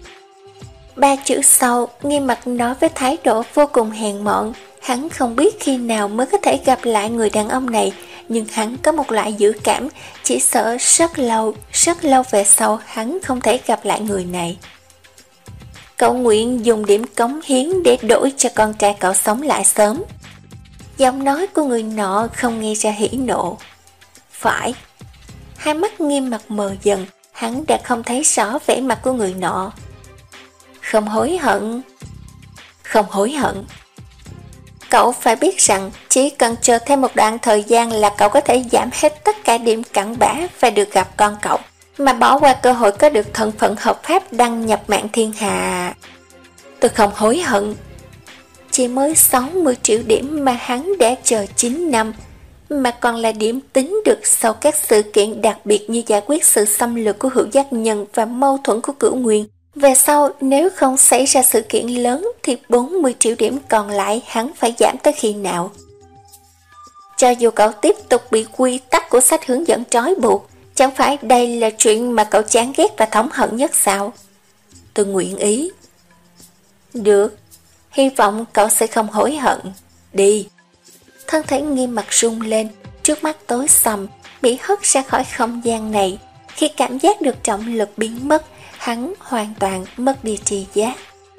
Ba chữ sau, Nghiêm Mặt nói với thái độ vô cùng hèn mọn. Hắn không biết khi nào mới có thể gặp lại người đàn ông này, nhưng hắn có một loại dự cảm, chỉ sợ rất lâu, rất lâu về sau hắn không thể gặp lại người này. Cậu nguyện dùng điểm cống hiến để đổi cho con trai cậu sống lại sớm. Giọng nói của người nọ không nghe ra hỉ nộ. Phải. Hai mắt Nghiêm Mặt mờ dần, hắn đã không thấy rõ vẻ mặt của người nọ. Không hối hận. Không hối hận. Cậu phải biết rằng chỉ cần chờ thêm một đoạn thời gian là cậu có thể giảm hết tất cả điểm cặn bã và được gặp con cậu, mà bỏ qua cơ hội có được thân phận hợp pháp đăng nhập mạng thiên hạ. Tôi không hối hận. Chỉ mới sáu mươi triệu điểm mà hắn đã chờ chín năm, mà còn là điểm tính được sau các sự kiện đặc biệt như giải quyết sự xâm lược của hữu giác nhân và mâu thuẫn của cửu nguyên. Về sau, nếu không xảy ra sự kiện lớn thì bốn mươi triệu điểm còn lại hắn phải giảm tới khi nào? Cho dù cậu tiếp tục bị quy tắc của sách hướng dẫn trói buộc, chẳng phải đây là chuyện mà cậu chán ghét và thống hận nhất sao? Tôi nguyện ý. Được, hy vọng cậu sẽ không hối hận. Đi. Thân thể Nghiêm Mặc rung lên, trước mắt tối sầm, bị hất ra khỏi không gian này. Khi cảm giác được trọng lực biến mất, hắn hoàn toàn mất đi tri giác.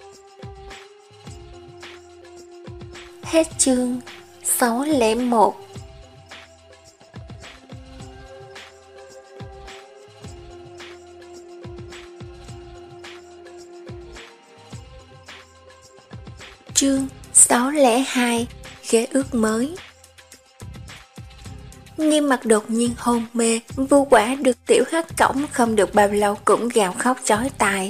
Hết chương sáu không một. Chương sáu không hai. Khế ước mới. Nghiêm Mặc đột nhiên hôn mê, Vu Quả được Tiểu Hắc cõng không được bao lâu cũng gào khóc chói tai.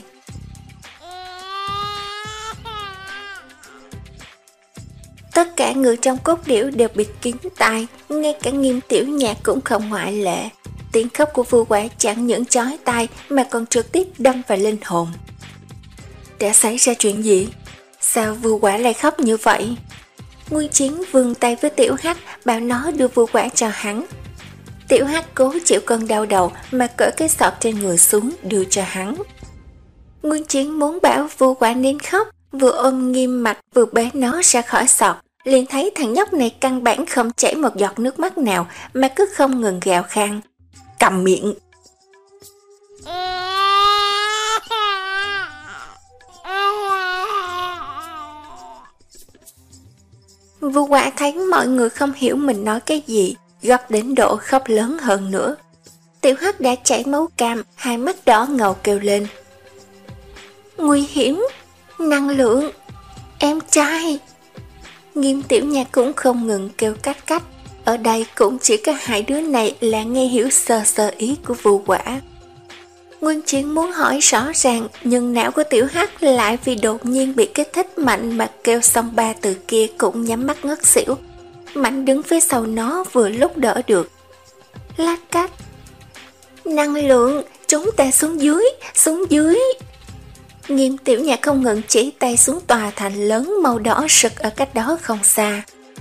Tất cả người trong cốt điểu đều bịt kín tai, ngay cả Nghiêm Tiểu Nhạc cũng không ngoại lệ. Tiếng khóc của Vu Quả chẳng những chói tai mà còn trực tiếp đâm vào linh hồn. Đã xảy ra chuyện gì? Sao Vu Quả lại khóc như vậy? Nguyên Chiến vươn tay với Tiểu Hắc, bảo nó đưa Vu Quả cho hắn. Tiểu Hắc cố chịu cơn đau đầu mà cởi cái sọt trên người xuống đưa cho hắn. Nguyên Chiến muốn bảo Vu Quả nín khóc, vừa ôm Nghiêm Mặc vừa bế nó ra khỏi sọt, liền thấy thằng nhóc này căn bản không chảy một giọt nước mắt nào mà cứ không ngừng gào khan. Cầm miệng! Vu Quả thấy mọi người không hiểu mình nói cái gì, gấp đến độ khóc lớn hơn nữa. Tiểu Hắc đã chảy máu cam, hai mắt đỏ ngầu kêu lên. Nguy hiểm! Năng lượng! Em trai! Nghiêm Tiểu Nhạc cũng không ngừng kêu cách cách. Ở đây cũng chỉ có hai đứa này là nghe hiểu sơ sơ ý của Vu Quả. Nguyên Chiến muốn hỏi rõ ràng, nhưng não của Tiểu Hắc lại vì đột nhiên bị kích thích mạnh mà kêu xong ba từ kia cũng nhắm mắt ngất xỉu. Mạnh đứng phía sau nó vừa lúc đỡ được. Lát cách. Năng lượng, chúng ta xuống dưới, xuống dưới. Nghiêm Tiểu Nhạc không ngừng chỉ tay xuống tòa thành lớn màu đỏ sực ở cách đó không xa.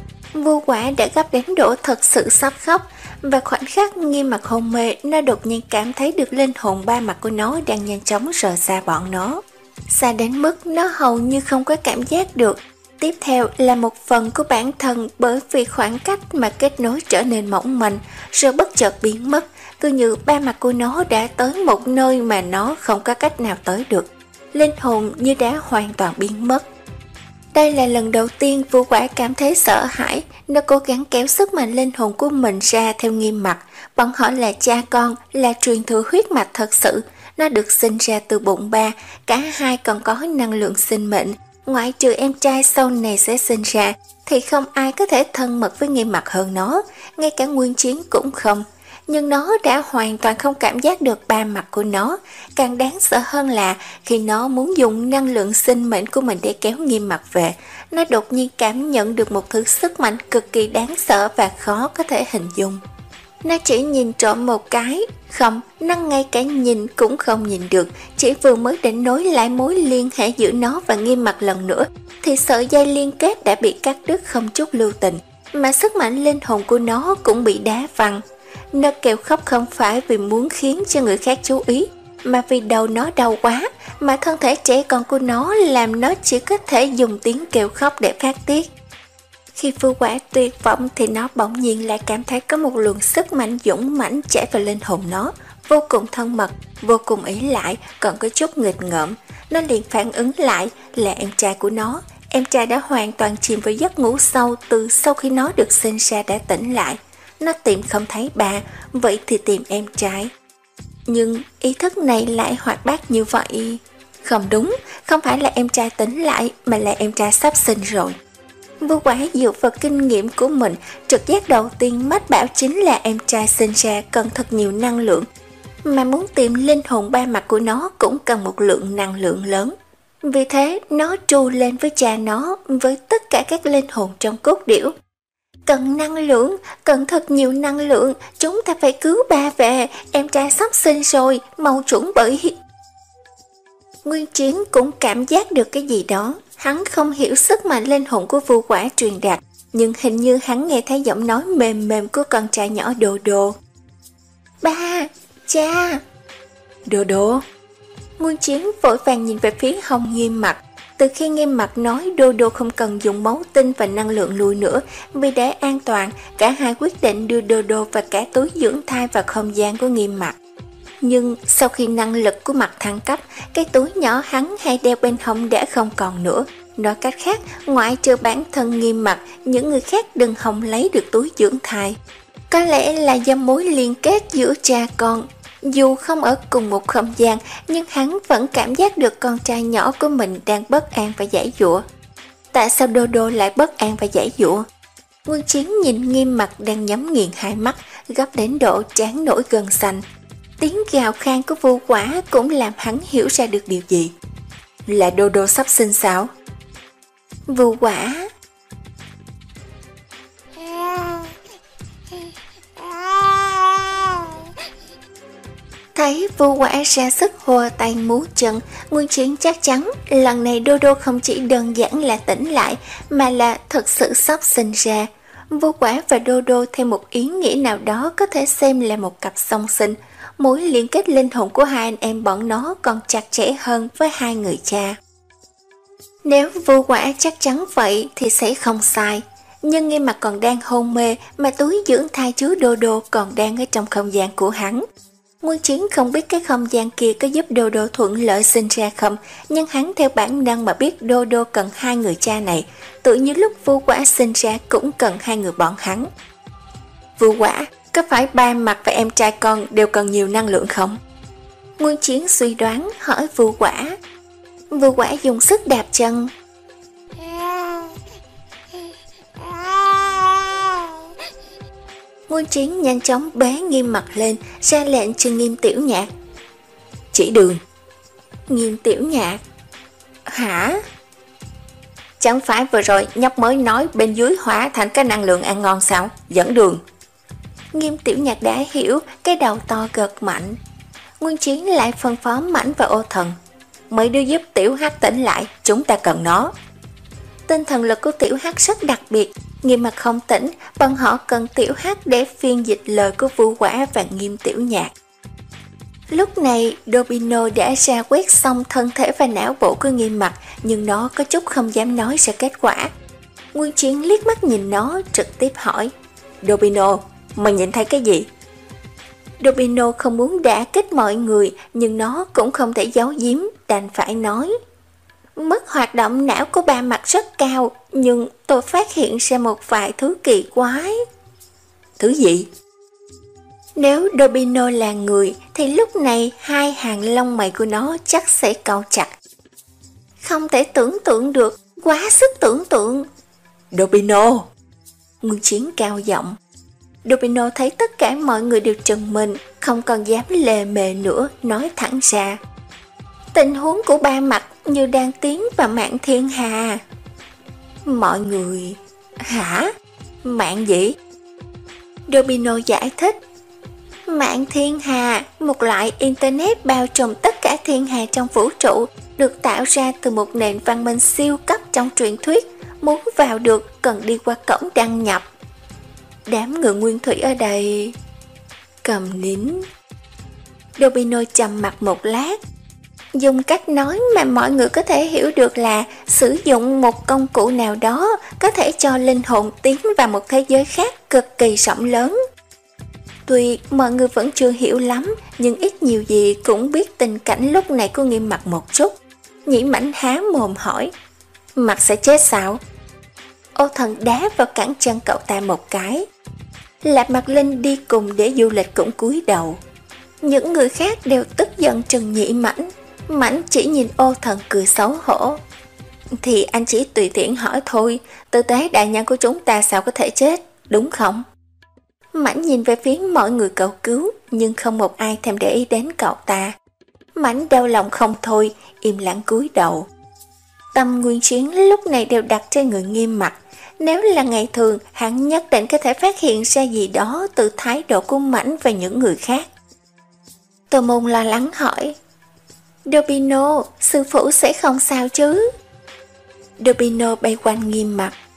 Vu Quả đã gấp đến độ thật sự sắp khóc, và khoảnh khắc Nghiêm Mặc hôn mê, nó đột nhiên cảm thấy được linh hồn ba mặt của nó đang nhanh chóng rời xa bọn nó. Xa đến mức nó hầu như không có cảm giác được. Tiếp theo là một phần của bản thân bởi vì khoảng cách mà kết nối trở nên mỏng manh, rồi bất chợt biến mất, cứ như ba mặt của nó đã tới một nơi mà nó không có cách nào tới được. Linh hồn như đã hoàn toàn biến mất. Đây là lần đầu tiên Vu Quả cảm thấy sợ hãi, nó cố gắng kéo sức mạnh linh hồn của mình ra theo Nghiêm Mặc. Bọn họ là cha con, là truyền thừa huyết mạch thật sự. Nó được sinh ra từ bụng ba, cả hai còn có năng lượng sinh mệnh. Ngoại trừ em trai sau này sẽ sinh ra, thì không ai có thể thân mật với Nghiêm Mặc hơn nó, ngay cả Nguyên Chiến cũng không. Nhưng nó đã hoàn toàn không cảm giác được ba mặt của nó. Càng đáng sợ hơn là khi nó muốn dùng năng lượng sinh mệnh của mình để kéo Nghiêm Mặc về, nó đột nhiên cảm nhận được một thứ sức mạnh cực kỳ đáng sợ và khó có thể hình dung. Nó chỉ nhìn trộm một cái, không, nó ngay cả nhìn cũng không nhìn được. Chỉ vừa mới định nối lại mối liên hệ giữa nó và Nghiêm Mặc lần nữa, thì sợi dây liên kết đã bị cắt đứt không chút lưu tình, mà sức mạnh linh hồn của nó cũng bị đá văng. Nó kêu khóc không phải vì muốn khiến cho người khác chú ý, mà vì đầu nó đau quá, mà thân thể trẻ con của nó làm nó chỉ có thể dùng tiếng kêu khóc để phát tiết. Khi Vu Quả tuyệt vọng thì nó bỗng nhiên lại cảm thấy có một luồng sức mạnh dũng mãnh chảy vào linh hồn nó, vô cùng thân mật, vô cùng ý lại, còn có chút nghịch ngợm. Nó liền phản ứng lại là em trai của nó. Em trai đã hoàn toàn chìm vào giấc ngủ sâu từ sau khi nó được sinh ra đã tỉnh lại. Nó tìm không thấy bà, vậy thì tìm em trai. Nhưng ý thức này lại hoạt bát như vậy. Không đúng, không phải là em trai tỉnh lại, mà là em trai sắp sinh rồi. Vu Quả dựa vào kinh nghiệm của mình, trực giác đầu tiên mách bảo chính là em trai sinh ra cần thật nhiều năng lượng, mà muốn tìm linh hồn ba mặt của nó cũng cần một lượng năng lượng lớn. Vì thế nó tru lên với cha nó, với tất cả các linh hồn trong cốt điểu. Cần năng lượng, cần thật nhiều năng lượng, chúng ta phải cứu ba về, em trai sắp sinh rồi, mau chuẩn bị. Nguyên Chiến cũng cảm giác được cái gì đó, hắn không hiểu sức mạnh linh hồn của Vu Quả truyền đạt, nhưng hình như hắn nghe thấy giọng nói mềm mềm của con trai nhỏ Đô Đô. Ba, cha. Đô Đô. Nguyên Chiến vội vàng nhìn về phía Hồng Nghiêm Mặt. Từ khi Nghiêm Mặt nói Đô Đô không cần dùng máu tinh và năng lượng lùi nữa, vì để an toàn, cả hai quyết định đưa Đô Đô và cả túi dưỡng thai vào không gian của Nghiêm Mặt. Nhưng sau khi năng lực của Mặt thăng cấp, cái túi nhỏ hắn hay đeo bên hông đã không còn nữa. Nói cách khác, ngoại trừ bản thân Nghiêm Mặt, những người khác đừng hòng lấy được túi dưỡng thai. Có lẽ là do mối liên kết giữa cha con. Dù không ở cùng một không gian, nhưng hắn vẫn cảm giác được con trai nhỏ của mình đang bất an và giãy giụa. Tại sao Đô Đô lại bất an và giãy giụa? Nguyên Chiến nhìn Nghiêm Mặt đang nhắm nghiền hai mắt, gấp đến độ trán nổi gân xanh. Tiếng gào khan của Vu Quả cũng làm hắn hiểu ra được điều gì. Là Đô Đô sắp sinh sao? Vu Quả. Thấy Vu Quả ra sức hùa tay múa chân, Nguyên Chiến chắc chắn lần này Đô Đô không chỉ đơn giản là tỉnh lại, mà là thật sự sắp sinh ra. Vu Quả và Đô Đô theo một ý nghĩa nào đó có thể xem là một cặp song sinh. Mối liên kết linh hồn của hai anh em bọn nó còn chặt chẽ hơn với hai người cha. Nếu Vu Quả chắc chắn vậy thì sẽ không sai. Nhưng Nghiêm Mặt còn đang hôn mê, mà túi dưỡng thai chứa Đô Đô còn đang ở trong không gian của hắn. Nguyên Chiến không biết cái không gian kia có giúp Đô Đô thuận lợi sinh ra không, nhưng hắn theo bản năng mà biết Đô Đô cần hai người cha này, tự như lúc Vu Quả sinh ra cũng cần hai người bọn hắn. Vu Quả, có phải ba Mặt và em trai con đều cần nhiều năng lượng không? Nguyên Chiến suy đoán hỏi Vu Quả. Vu Quả dùng sức đạp chân. Nguyên Chiến nhanh chóng bế Nghiêm Mặt lên, ra lệnh cho Nghiêm Tiểu Nhạc. Chỉ đường. Nghiêm Tiểu Nhạc. Hả? Chẳng phải vừa rồi nhóc mới nói bên dưới hóa thành cái năng lượng ăn ngon sao? Dẫn đường. Nghiêm Tiểu Nhạc đã hiểu, cái đầu to gật mạnh. Nguyên Chiến lại phân phó Mãnh và Ô Thần. Mấy đứa giúp Tiểu Hắc tỉnh lại, chúng ta cần nó. Tinh thần lực của Tiểu Hắc rất đặc biệt. Nghiêm Mặt không tỉnh, bọn họ cần Tiểu Hắc để phiên dịch lời của Vu Quả và Nghiêm Tiểu Nhạc. Lúc này, Dobino đã ra quét xong thân thể và não bộ của Nghiêm Mặt, nhưng nó có chút không dám nói ra kết quả. Nguyên Chiến liếc mắt nhìn nó, trực tiếp hỏi. Dobino, mày nhìn thấy cái gì? Dobino không muốn đả kích mọi người, nhưng nó cũng không thể giấu giếm, đành phải nói. Mức hoạt động não của ba Mặt rất cao, nhưng tôi phát hiện ra một vài thứ kỳ quái. Thứ gì? Nếu Dobino là người, thì lúc này hai hàng lông mày của nó chắc sẽ cau chặt. Không thể tưởng tượng được, quá sức tưởng tượng. Dobino! Nguyên Chiến cao giọng. Dobino thấy tất cả mọi người đều trừng mình, không còn dám lề mề nữa, nói thẳng ra. Tình huống của ba Mặt như đang tiến vào mạng thiên hà. Mọi người... Hả? Mạng gì? Dobino giải thích. Mạng thiên hà, một loại internet bao trùm tất cả thiên hà trong vũ trụ, được tạo ra từ một nền văn minh siêu cấp trong truyền thuyết. Muốn vào được cần đi qua cổng đăng nhập. Đám người nguyên thủy ở đây... Cầm nín. Dobino trầm mặt một lát. Dùng cách nói mà mọi người có thể hiểu được là sử dụng một công cụ nào đó có thể cho linh hồn tiến vào một thế giới khác cực kỳ rộng lớn. Tuy mọi người vẫn chưa hiểu lắm, nhưng ít nhiều gì cũng biết tình cảnh lúc này của Nghiêm Mặt một chút. Nhĩ Mãnh há mồm hỏi. Mặt sẽ chết sao? Ô Thần đá vào cẳng chân cậu ta một cái. Lạp Mặt Linh đi cùng để du lịch cũng cúi đầu. Những người khác đều tức giận trừng Nhĩ Mãnh. Mãnh chỉ nhìn Ô Thần cười xấu hổ. Thì anh chỉ tùy tiện hỏi thôi, tư tế đại nhân của chúng ta sao có thể chết, đúng không? Mãnh nhìn về phía mọi người cầu cứu, nhưng không một ai thèm để ý đến cậu ta. Mãnh đau lòng không thôi, im lặng cúi đầu. Tâm Nguyên Chiến lúc này đều đặt trên người Nghiêm Mặt. Nếu là ngày thường, hắn nhất định có thể phát hiện ra gì đó từ thái độ của Mãnh và những người khác. Tô Môn lo lắng hỏi. Dobino, sư phụ sẽ không sao chứ? Dobino bay quanh Nghiêm Mặt.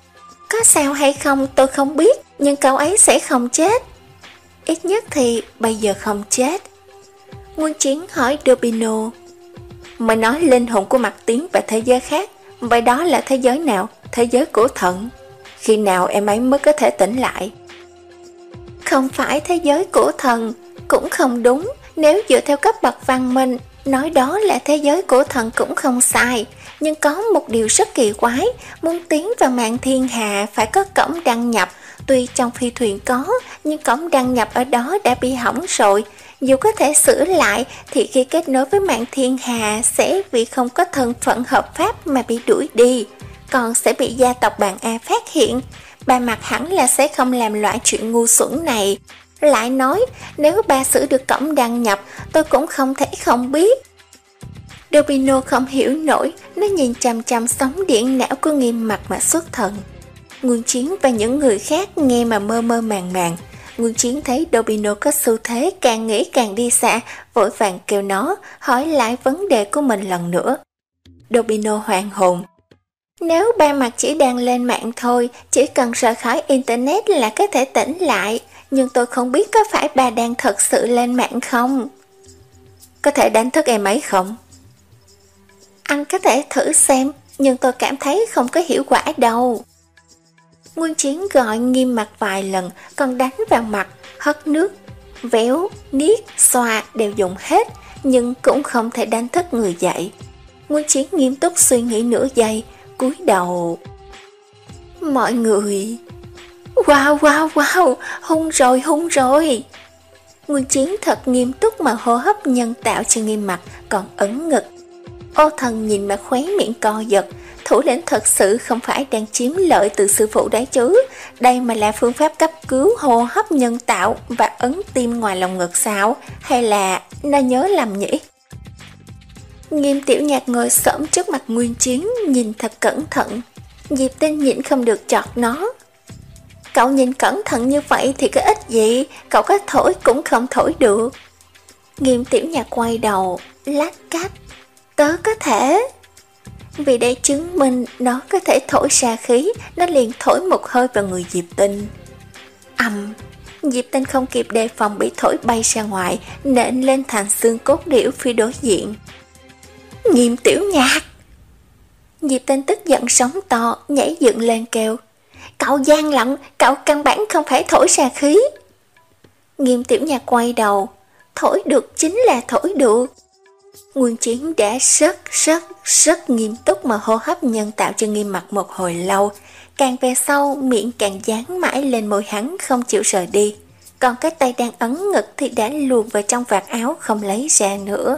Có sao hay không tôi không biết, nhưng cậu ấy sẽ không chết. Ít nhất thì bây giờ không chết. Nguyên Chiến hỏi Dobino. Mày nói linh hồn của Mặt tiến và thế giới khác, vậy đó là thế giới nào? Thế giới của thần. Khi nào em ấy mới có thể tỉnh lại? Không phải thế giới của thần, cũng không đúng. Nếu dựa theo cấp bậc văn minh, nói đó là thế giới của thần cũng không sai. Nhưng có một điều rất kỳ quái, muốn tiến vào mạng thiên hà phải có cổng đăng nhập. Tuy trong phi thuyền có, nhưng cổng đăng nhập ở đó đã bị hỏng rồi. Dù có thể sửa lại thì khi kết nối với mạng thiên hà sẽ vì không có thân phận hợp pháp mà bị đuổi đi, còn sẽ bị gia tộc bạn A phát hiện. Ba Mặt hẳn là sẽ không làm loại chuyện ngu xuẩn này. Lại nói, nếu ba sửa được cổng đăng nhập, tôi cũng không thể không biết. Dobino không hiểu nổi, nó nhìn chằm chằm sóng điện não của Nghiêm Mặt mà xuất thần. Nguyên Chiến và những người khác nghe mà mơ mơ màng màng. Nguyên Chiến thấy Dobino có xu thế càng nghĩ càng đi xa, vội vàng kêu nó hỏi lại vấn đề của mình lần nữa. Dobino hoang hồn. Nếu Ba Mặt chỉ đang lên mạng thôi, chỉ cần rời khỏi internet là có thể tỉnh lại, nhưng tôi không biết có phải bà đang thật sự lên mạng không. Có thể đánh thức em ấy không? Anh có thể thử xem, nhưng tôi cảm thấy không có hiệu quả đâu. Nguyên Chiến gọi Nghiêm Mặt vài lần, còn đánh vào mặt, hất nước, véo, niết, xoa đều dùng hết, nhưng cũng không thể đánh thức người dậy. Nguyên Chiến nghiêm túc suy nghĩ nửa giây, cúi đầu. Mọi người... Wow, wow, wow, hung rồi, hung rồi. Nguyên Chiến thật nghiêm túc mà hô hấp nhân tạo cho Nghiêm Mặt, còn ấn ngực. Ô Thần nhìn mà khóe miệng co giật. Thủ lĩnh thật sự không phải đang chiếm lợi từ sư phụ đấy chứ. Đây mà là phương pháp cấp cứu hô hấp nhân tạo và ấn tim ngoài lồng ngực sao? Hay là nó nhớ lầm nhỉ? Nghiêm Tiểu Nhạc ngồi xổm trước mặt Nguyên Chiến, nhìn thật cẩn thận. Diệp Tinh nhịn không được chọt nó. Cậu nhìn cẩn thận như vậy thì có ích gì? Cậu có thổi cũng không thổi được. Nghiêm Tiểu Nhạc quay đầu, lát cát. Tớ có thể. Vì để chứng minh nó có thể thổi ra khí, nó liền thổi một hơi vào người Diệp Tinh. Ầm, Diệp Tinh không kịp đề phòng bị thổi bay ra ngoài, nện lên thành xương cốt điểu phía đối diện. Nghiêm Tiểu Nhạc! Diệp Tinh tức giận sóng to, nhảy dựng lên kêu. Cậu gian lận, cậu căn bản không phải thổi ra khí. Nghiêm Tiểu Nhạc quay đầu. Thổi được chính là thổi được. Nguyên Chiến đã rất rất rất nghiêm túc mà hô hấp nhân tạo cho Nghiêm Mặt một hồi lâu. Càng về sau miệng càng dán mãi lên môi hắn không chịu rời đi. Còn cái tay đang ấn ngực thì đã luồn vào trong vạt áo không lấy ra nữa.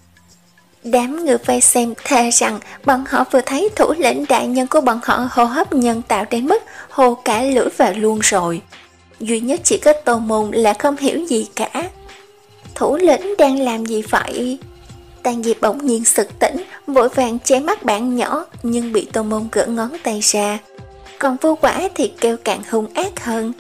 Đám người vây xem thề rằng bọn họ vừa thấy thủ lĩnh đại nhân của bọn họ hô hấp nhân tạo đến mức hô cả lưỡi vào luôn rồi. Duy nhất chỉ có Tô Môn là không hiểu gì cả. Thủ lĩnh đang làm gì vậy? Tàn Diệp bỗng nhiên sực tỉnh, vội vàng che mắt bạn nhỏ, nhưng bị Tô Môn gỡ ngón tay ra. Còn Vô Quả thì kêu càng hung ác hơn.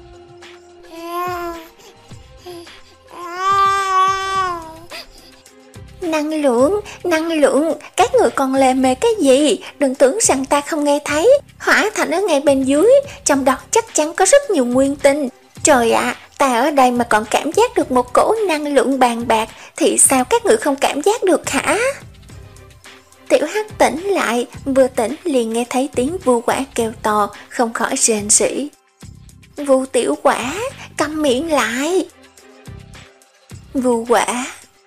Năng lượng, năng lượng, các người còn lề mề cái gì? Đừng tưởng rằng ta không nghe thấy. Hỏa thành ở ngay bên dưới, trong đó chắc chắn có rất nhiều nguyên tinh. Trời ạ, à, ta ở đây mà còn cảm giác được một cỗ năng lượng bàn bạc, thì sao các người không cảm giác được hả? Tiểu Hắc tỉnh lại, vừa tỉnh liền nghe thấy tiếng Vu Quả kêu to, không khỏi rên rỉ. Vu Tiểu Quả, câm miệng lại. Vu Quả.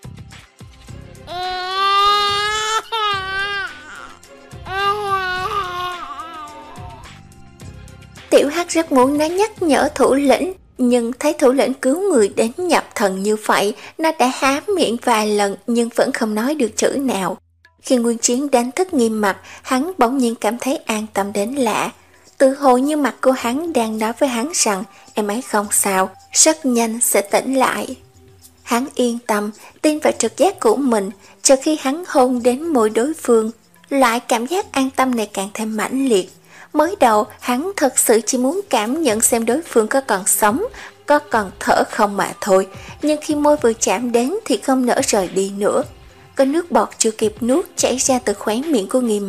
Tiểu Hắc rất muốn nó nhắc nhở thủ lĩnh, nhưng thấy thủ lĩnh cứu người đến nhập thần như vậy, nó đã há miệng vài lần nhưng vẫn không nói được chữ nào. Khi Nguyên Chiến đánh thức Nghiêm Mặt, hắn bỗng nhiên cảm thấy an tâm đến lạ. Tự hồ như mặt của hắn đang nói với hắn rằng em ấy không sao, rất nhanh sẽ tỉnh lại. Hắn yên tâm, tin vào trực giác của mình, cho khi hắn hôn đến môi đối phương, loại cảm giác an tâm này càng thêm mãnh liệt. Mới đầu, hắn thật sự chỉ muốn cảm nhận xem đối phương có còn sống, có còn thở không mà thôi, nhưng khi môi vừa chạm đến thì không nỡ rời đi nữa. Có nước bọt chưa kịp nuốt chảy ra từ khóe miệng của Nghiêm Mặt.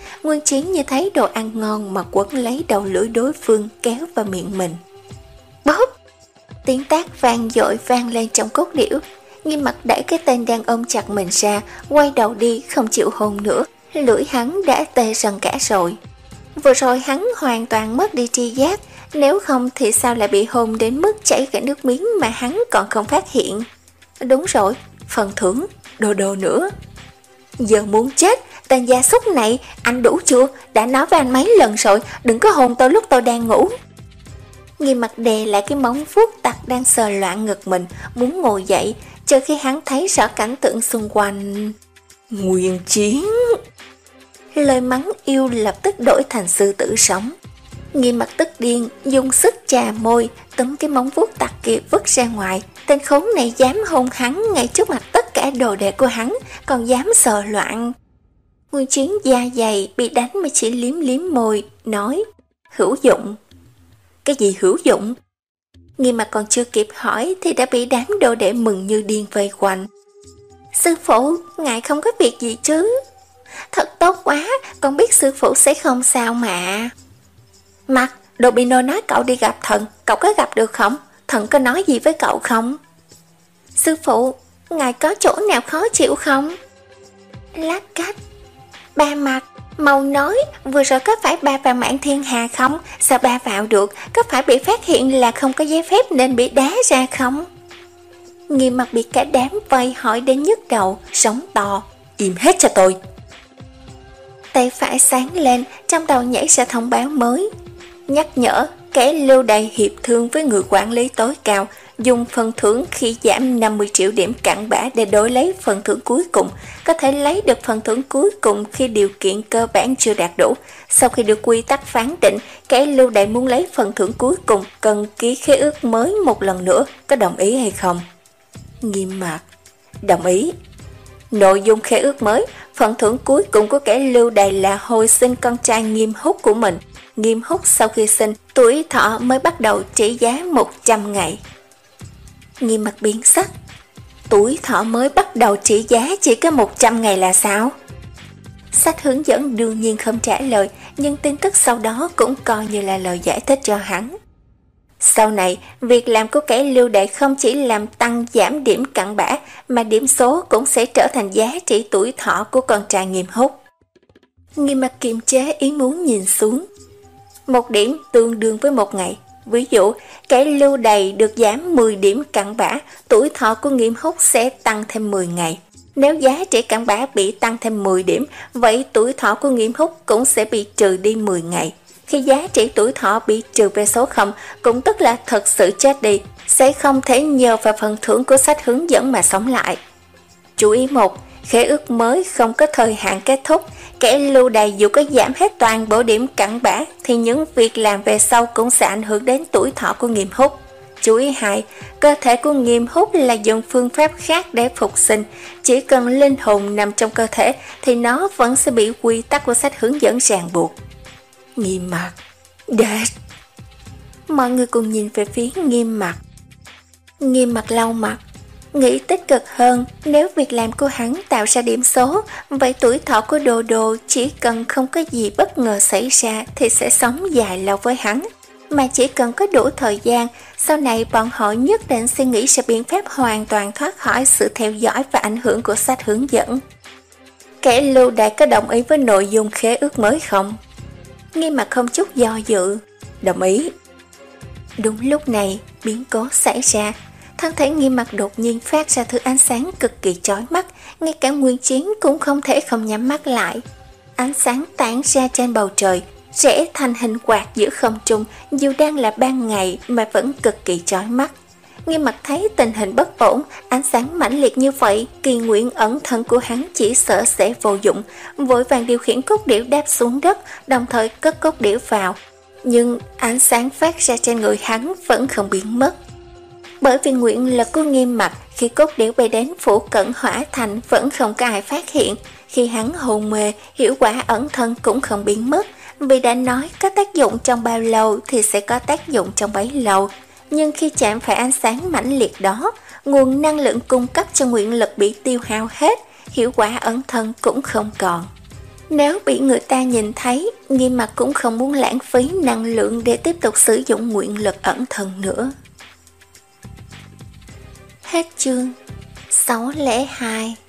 Nguyên Chiến như thấy đồ ăn ngon mà quấn lấy đầu lưỡi đối phương kéo vào miệng mình. Bóp! Tiếng tác vang dội vang lên trong cốt điểu. Nghiêm Mặc đẩy cái tên đang ôm chặt mình ra, quay đầu đi không chịu hôn nữa. Lưỡi hắn đã tê rần cả rồi. Vừa rồi hắn hoàn toàn mất đi tri giác, nếu không thì sao lại bị hôn đến mức chảy cả nước miếng mà hắn còn không phát hiện. Đúng rồi, phần thưởng, đồ đồ nữa. Giờ muốn chết, tên gia súc này, anh đủ chưa? Đã nói với anh mấy lần rồi, đừng có hôn tôi lúc tôi đang ngủ. Nghiêm Mặc đè lại cái móng vuốt tặc đang sờ loạn ngực mình, muốn ngồi dậy, chờ khi hắn thấy rõ cảnh tượng xung quanh. Nguyên Chiến! Lời mắng yêu lập tức đổi thành sư tử sống. Nghiêm Mặc tức điên, dùng sức chà môi, túm cái móng vuốt tặc kia vứt ra ngoài. Tên khốn này dám hôn hắn ngay trước mặt tất cả đồ đệ của hắn, còn dám sờ loạn. Nguyên Chiến da dày bị đánh mà chỉ liếm liếm môi, nói: Hữu dụng. Cái gì hữu dụng? Nghiêm Mặc còn chưa kịp hỏi thì đã bị đám đồ đệ mừng như điên vây quanh. Sư phụ, ngài không có việc gì chứ? Thật tốt quá, con biết sư phụ sẽ không sao mà. Mặc, Dobino nói cậu đi gặp thần, cậu có gặp được không? Thần có nói gì với cậu không? Sư phụ, ngài có chỗ nào khó chịu không? Lát cách. Ba Mặt, mau nói, vừa rồi có phải ba vào Mạn Thiên Hà không? Sao ba vào được? Có phải bị phát hiện là không có giấy phép nên bị đá ra không? Nghiêm Mặc bị cả đám vây hỏi đến nhức đầu, sống to. Im hết cho tôi. Tay phải sáng lên, trong đầu nhảy ra thông báo mới. Nhắc nhở, kẻ lưu đày hiệp thương với người quản lý tối cao, dùng phần thưởng khi giảm năm mươi triệu điểm cặn bã để đổi lấy phần thưởng cuối cùng, có thể lấy được phần thưởng cuối cùng khi điều kiện cơ bản chưa đạt đủ. Sau khi được quy tắc phán định, kẻ lưu đày muốn lấy phần thưởng cuối cùng cần ký khế ước mới một lần nữa, có đồng ý hay không? Nghiêm Mặc: Đồng ý. Nội dung khế ước mới, phần thưởng cuối cùng của kẻ lưu đày là hồi sinh con trai Nghiêm Húc của mình. Nghiêm Húc sau khi sinh, tuổi thọ mới bắt đầu trị giá một trăm ngày. Nghiêm Mặc biến sắc. Tuổi thọ mới bắt đầu trị giá chỉ có một trăm ngày là sao? Sách hướng dẫn đương nhiên không trả lời, nhưng tin tức sau đó cũng coi như là lời giải thích cho hắn. Sau này, việc làm của kẻ lưu đày không chỉ làm tăng giảm điểm cặn bã, mà điểm số cũng sẽ trở thành giá trị tuổi thọ của con trai Nghiêm Húc. Nghiêm Mặc kiềm chế ý muốn nhìn xuống. Một điểm tương đương với một ngày. Ví dụ, kẻ lưu đày được giảm mười điểm cặn bã, tuổi thọ của Nghiêm Húc sẽ tăng thêm mười ngày. Nếu giá trị cặn bã bị tăng thêm mười điểm, vậy tuổi thọ của Nghiêm Húc cũng sẽ bị trừ đi mười ngày. Khi giá trị tuổi thọ bị trừ về số không, cũng tức là thật sự chết đi, sẽ không thể nhờ vào phần thưởng của sách hướng dẫn mà sống lại. Chú ý một, khế ước mới không có thời hạn kết thúc. Kẻ lưu đày dù có giảm hết toàn bộ điểm cặn bã thì những việc làm về sau cũng sẽ ảnh hưởng đến tuổi thọ của Nghiêm Húc. Chú ý hai, cơ thể của Nghiêm Húc là dùng phương pháp khác để phục sinh. Chỉ cần linh hồn nằm trong cơ thể thì nó vẫn sẽ bị quy tắc của sách hướng dẫn ràng buộc. Nghiêm Mặc, để... Mọi người cùng nhìn về phía Nghiêm Mặc. Nghiêm Mặc lau mặt, nghĩ tích cực hơn. Nếu việc làm của hắn tạo ra điểm số, vậy tuổi thọ của Đồ Đồ chỉ cần không có gì bất ngờ xảy ra thì sẽ sống dài lâu với hắn. Mà chỉ cần có đủ thời gian, sau này bọn họ nhất định sẽ nghĩ ra biện pháp hoàn toàn thoát khỏi sự theo dõi và ảnh hưởng của sách hướng dẫn. Kẻ lưu đày có đồng ý với nội dung khế ước mới không? Nghiêm Mặc không chút do dự. Đồng ý. Đúng lúc này, biến cố xảy ra. Thân thể Nghiêm Mặc đột nhiên phát ra thứ ánh sáng cực kỳ chói mắt, ngay cả Nguyên Chiến cũng không thể không nhắm mắt lại. Ánh sáng tản ra trên bầu trời, rẽ thành hình quạt giữa không trung, dù đang là ban ngày mà vẫn cực kỳ chói mắt. Nghiêm Mặc thấy tình hình bất ổn, ánh sáng mãnh liệt như vậy, kỳ nguyện ẩn thân của hắn chỉ sợ sẽ vô dụng, vội vàng điều khiển cốt điểu đáp xuống đất, đồng thời cất cốt điểu vào. Nhưng ánh sáng phát ra trên người hắn vẫn không biến mất. Bởi vì nguyện lực của Nghiêm Mặc khi cốt điểu bay đến phủ cận hỏa thành vẫn không có ai phát hiện. Khi hắn hôn mê, hiệu quả ẩn thân cũng không biến mất, vì đã nói có tác dụng trong bao lâu thì sẽ có tác dụng trong bấy lâu. Nhưng khi chạm phải ánh sáng mãnh liệt đó, nguồn năng lượng cung cấp cho nguyện lực bị tiêu hao hết, hiệu quả ẩn thân cũng không còn. Nếu bị người ta nhìn thấy, Nghiêm Mặc cũng không muốn lãng phí năng lượng để tiếp tục sử dụng nguyện lực ẩn thần nữa. Hết chương sáu không hai.